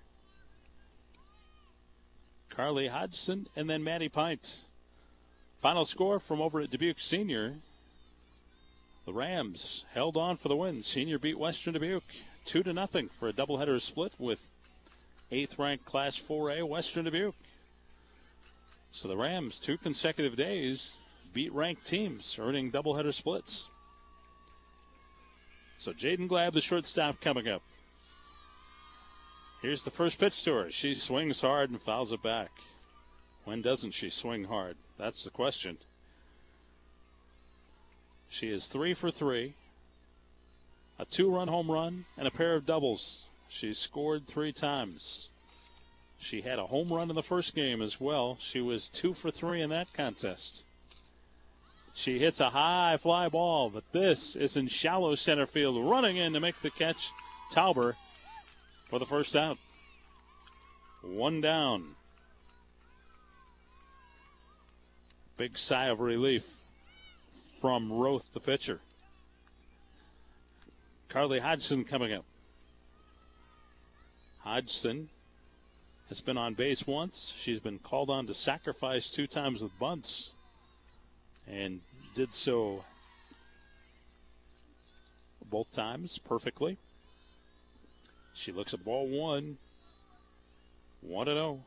Carly Hodgson and then Maddie Pint. Final score from over at Dubuque Senior. The Rams held on for the win. Senior beat Western Dubuque two to nothing for a doubleheader split with eighth ranked Class four A Western Dubuque. So the Rams, two consecutive days, beat ranked teams, earning doubleheader splits. So Jaden Glab, the shortstop, coming up. Here's the first pitch to her. She swings hard and fouls it back. When doesn't she swing hard? That's the question. She is three for three. A two-run home run and a pair of doubles. She's scored three times. She had a home run in the first game as well. She was two for three in that contest. She hits a high fly ball, but this is in shallow center field. Running in to make the catch, Tauber, for the first out. One down. Big sigh of relief from Roth, the pitcher. Carly Hodgson coming up. Hodgson has been on base once. She's been called on to sacrifice two times with bunts and did so both times perfectly. She looks at ball one. one and oh.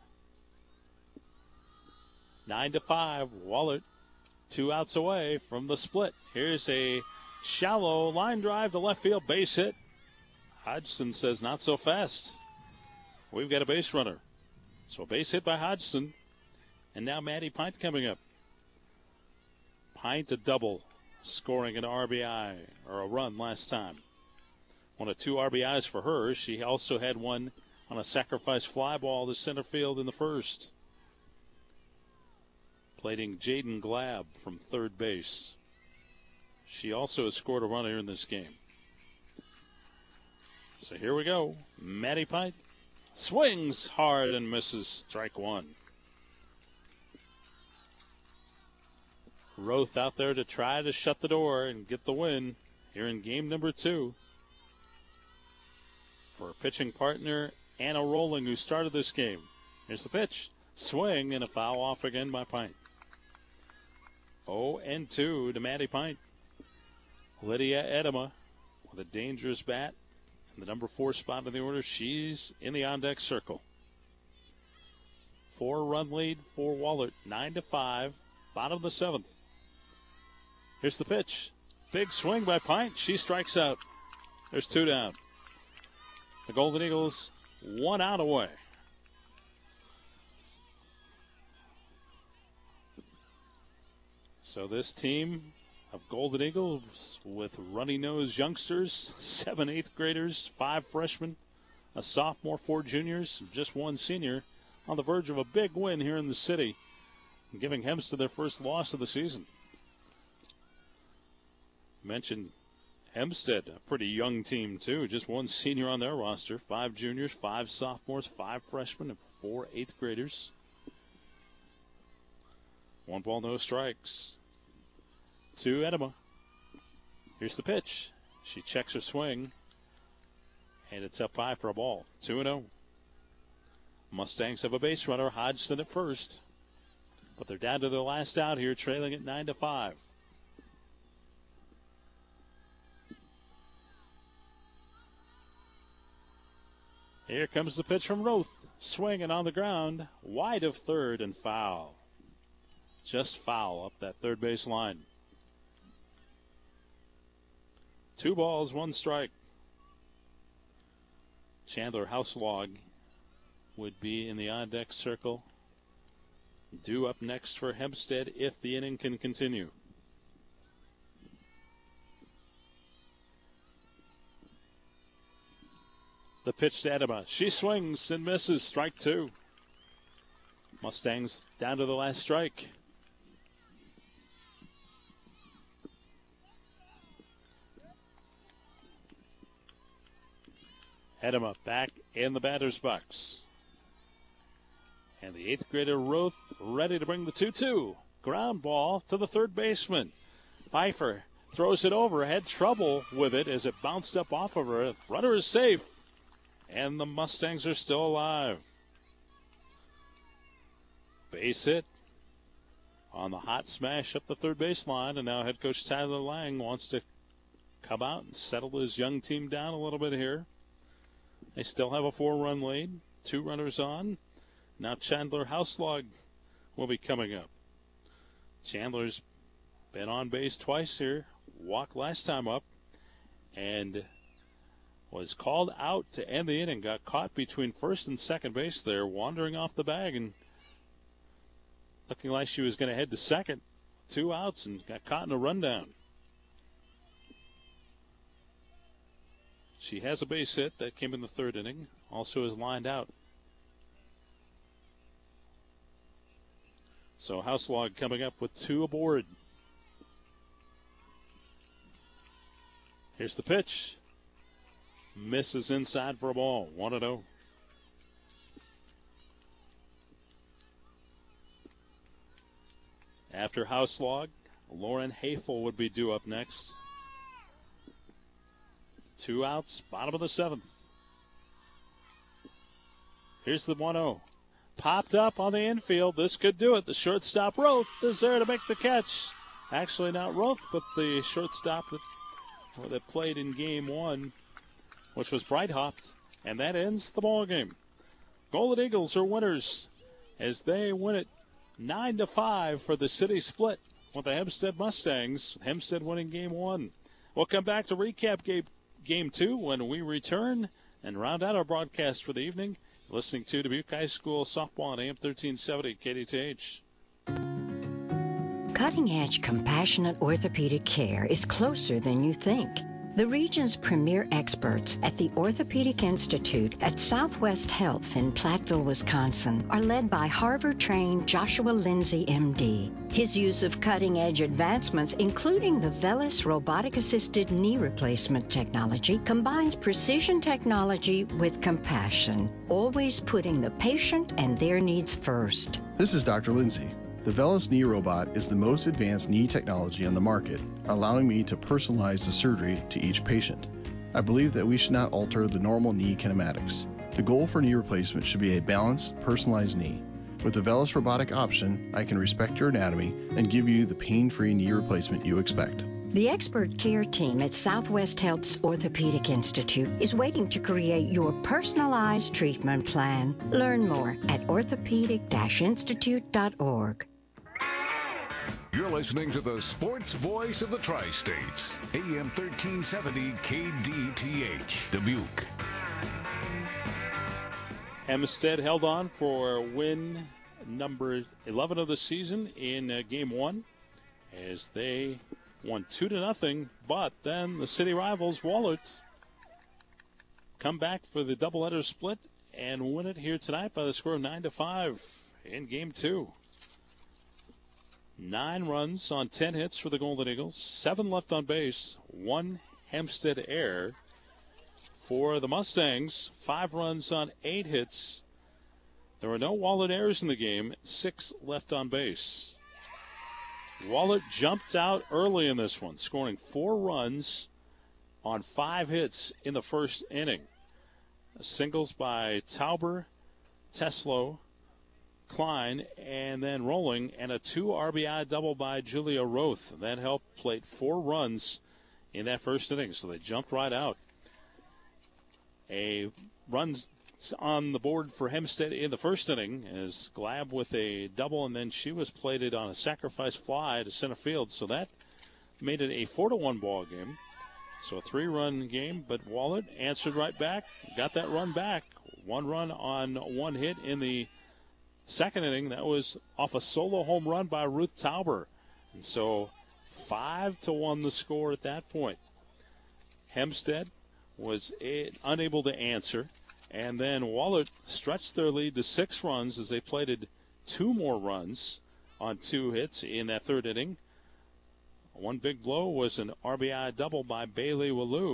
nine to five. Wahlert, two outs away from the split. Here's a shallow line drive to left field, base hit. Hodgson says not so fast. We've got a base runner. So a base hit by Hodgson. And now Maddie Pint coming up. Pint a double, scoring an R B I or a run last time. One of two R B Is for her. She also had one on a sacrifice fly ball to center field in the first. Plating Jaden Glab from third base. She also has scored a run here in this game. So here we go. Maddie Pint swings hard and misses, strike one. Roth out there to try to shut the door and get the win here in game number two. For a pitching partner, Anna Rowling, who started this game. Here's the pitch. Swing and a foul off again by Pint. oh and two to Maddie Pint. Lydia Edema with a dangerous bat. In the number four spot in the order, she's in the on-deck circle. Four-run lead for Wahlert. Nine to five. Bottom of the seventh. Here's the pitch. Big swing by Pint. She strikes out. There's two down. The Golden Eagles one out away. So this team of Golden Eagles with runny-nosed youngsters, seven eighth graders, five freshmen, a sophomore, four juniors, just one senior, on the verge of a big win here in the city, giving Hempstead their first loss of the season. Mentioned Hempstead, a pretty young team too, just one senior on their roster, five juniors, five sophomores, five freshmen, and four eighth graders. One ball, no strikes. To Edema. Here's the pitch. She checks her swing, and it's up high for a ball. two and oh. Mustangs have a base runner, Hodgson at first, but they're down to their last out here, trailing at nine to five. Here comes the pitch from Roth, swinging on the ground, wide of third and foul. Just foul up that third base line. Two balls, one strike. Chandler Houselog would be in the on-deck circle. Due up next for Hempstead if the inning can continue. The pitch to Edema. She swings and misses. Strike two. Mustangs down to the last strike. Hedema back in the batter's box. And the eighth grader Roth ready to bring the two two. Ground ball to the third baseman. Pfeiffer throws it over, had trouble with it as it bounced up off of her. Runner is safe, and the Mustangs are still alive. Base hit on the hot smash up the third baseline, and now head coach Tyler Lang wants to come out and settle his young team down a little bit here. They still have a four-run lead, two runners on. Now Chandler Houselog will be coming up. Chandler's been on base twice here, walked last time up, and was called out to end the inning. Got caught between first and second base there, wandering off the bag and looking like she was going to head to second. Two outs and got caught in a rundown. She has a base hit that came in the third inning. Also is lined out. So Houselog coming up with two aboard. Here's the pitch. Misses inside for a ball. one and oh. After Houselog, Lauren Hafel would be due up next. Two outs, bottom of the seventh. Here's the one oh. Popped up on the infield. This could do it. The shortstop, Roth, is there to make the catch. Actually, not Roth, but the shortstop that, well, that played in game one, which was Breithoft. And that ends the ball game. Golden Eagles are winners as they win it nine to five for the city split with the Hempstead Mustangs. Hempstead winning game one. We'll come back to recap game, game two when we return and round out our broadcast for the evening. Listening to Dubuque High School softball on A M thirteen seventy K D T H. Cutting-edge, compassionate orthopedic care is closer than you think. The region's premier experts at the Orthopedic Institute at Southwest Health in Platteville, Wisconsin, are led by Harvard-trained Joshua Lindsay, M D. His use of cutting-edge advancements, including the VELYS robotic-assisted knee replacement technology, combines precision technology with compassion, always putting the patient and their needs first. This is Doctor Lindsay. The VELYS knee robot is the most advanced knee technology on the market, allowing me to personalize the surgery to each patient. I believe that we should not alter the normal knee kinematics. The goal for knee replacement should be a balanced, personalized knee. With the VELYS robotic option, I can respect your anatomy and give you the pain-free knee replacement you expect. The expert care team at Southwest Health's Orthopedic Institute is waiting to create your personalized treatment plan. Learn more at orthopedic institute dot org. You're listening to the sports voice of the Tri-States, A M thirteen seventy K D T H, Dubuque. Hempstead held on for win number eleven of the season in uh, game one as they won two to nothing, but then the city rivals, Wahlert, come back for the doubleheader split and win it here tonight by the score of nine to five in game two. Nine runs on ten hits for the Golden Eagles. Seven left on base. One Hempstead error for the Mustangs. Five runs on eight hits. There were no Wahlert errors in the game. Six left on base. Wahlert jumped out early in this one, scoring four runs on five hits in the first inning. Singles by Tauber, Teslo, Klein, and then Rolling, and a two R B I double by Julia Roth. That helped plate four runs in that first inning, so they jumped right out. A run on the board for Hempstead in the first inning as Glab with a double, and then she was plated on a sacrifice fly to center field, so that made it a four to one ball game. So a three-run game, but Wahlert answered right back, got that run back. One run on one hit in the second inning. That was off a solo home run by Ruth Tauber. And so five to one the score at that point. Hempstead was a, unable to answer. And then Wahlert stretched their lead to six runs as they plated two more runs on two hits in that third inning. One big blow was an R B I double by Bailey Wallou.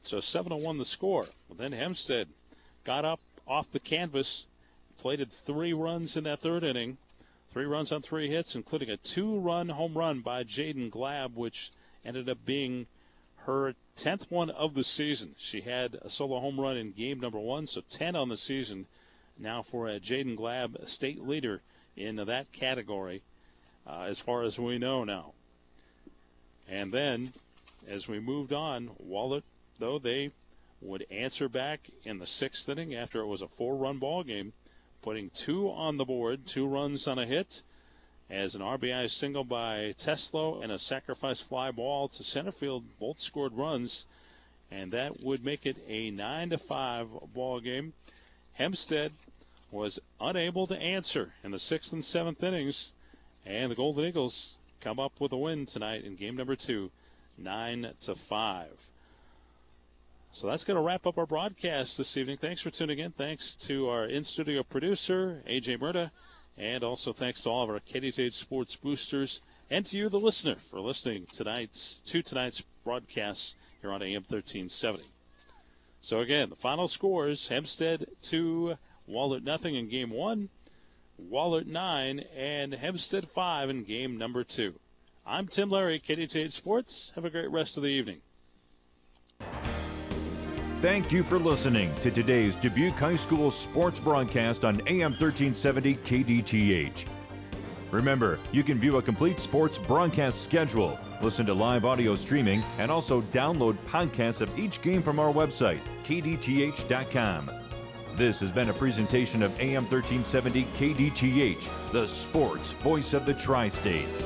So seven to one the score. Well, then Hempstead got up off the canvas, plated three runs in that third inning. Three runs on three hits, including a two-run home run by Jaden Glab, which ended up being her tenth one of the season. She had a solo home run in game number one, so ten on the season. Now for uh, Jaden Glab, a state leader in that category, uh, as far as we know now. And then, as we moved on, Wahlert, though, they would answer back in the sixth inning after it was a four-run ball game, putting two on the board, two runs on a hit, as an R B I single by Teslo and a sacrifice fly ball to center field both scored runs, and that would make it a nine to five ball game. Hempstead was unable to answer in the sixth and seventh innings, and the Golden Eagles come up with a win tonight in game number two, nine to five. So that's going to wrap up our broadcast this evening. Thanks for tuning in. Thanks to our in-studio producer, A J Murda, and also thanks to all of our K D T H Sports boosters, and to you, the listener, for listening tonight's to tonight's broadcast here on A M thirteen seventy. So again, the final scores: Hempstead two, Wahlert nothing in game one, Wahlert nine, and Hempstead five in game number two. I'm Tim Larry, K D T H Sports. Have a great rest of the evening. Thank you for listening to today's Dubuque High School sports broadcast on A M thirteen seventy K D T H. Remember, you can view a complete sports broadcast schedule, listen to live audio streaming, and also download podcasts of each game from our website, K D T H dot com. This has been a presentation of A M thirteen seventy K D T H, the sports voice of the Tri-States.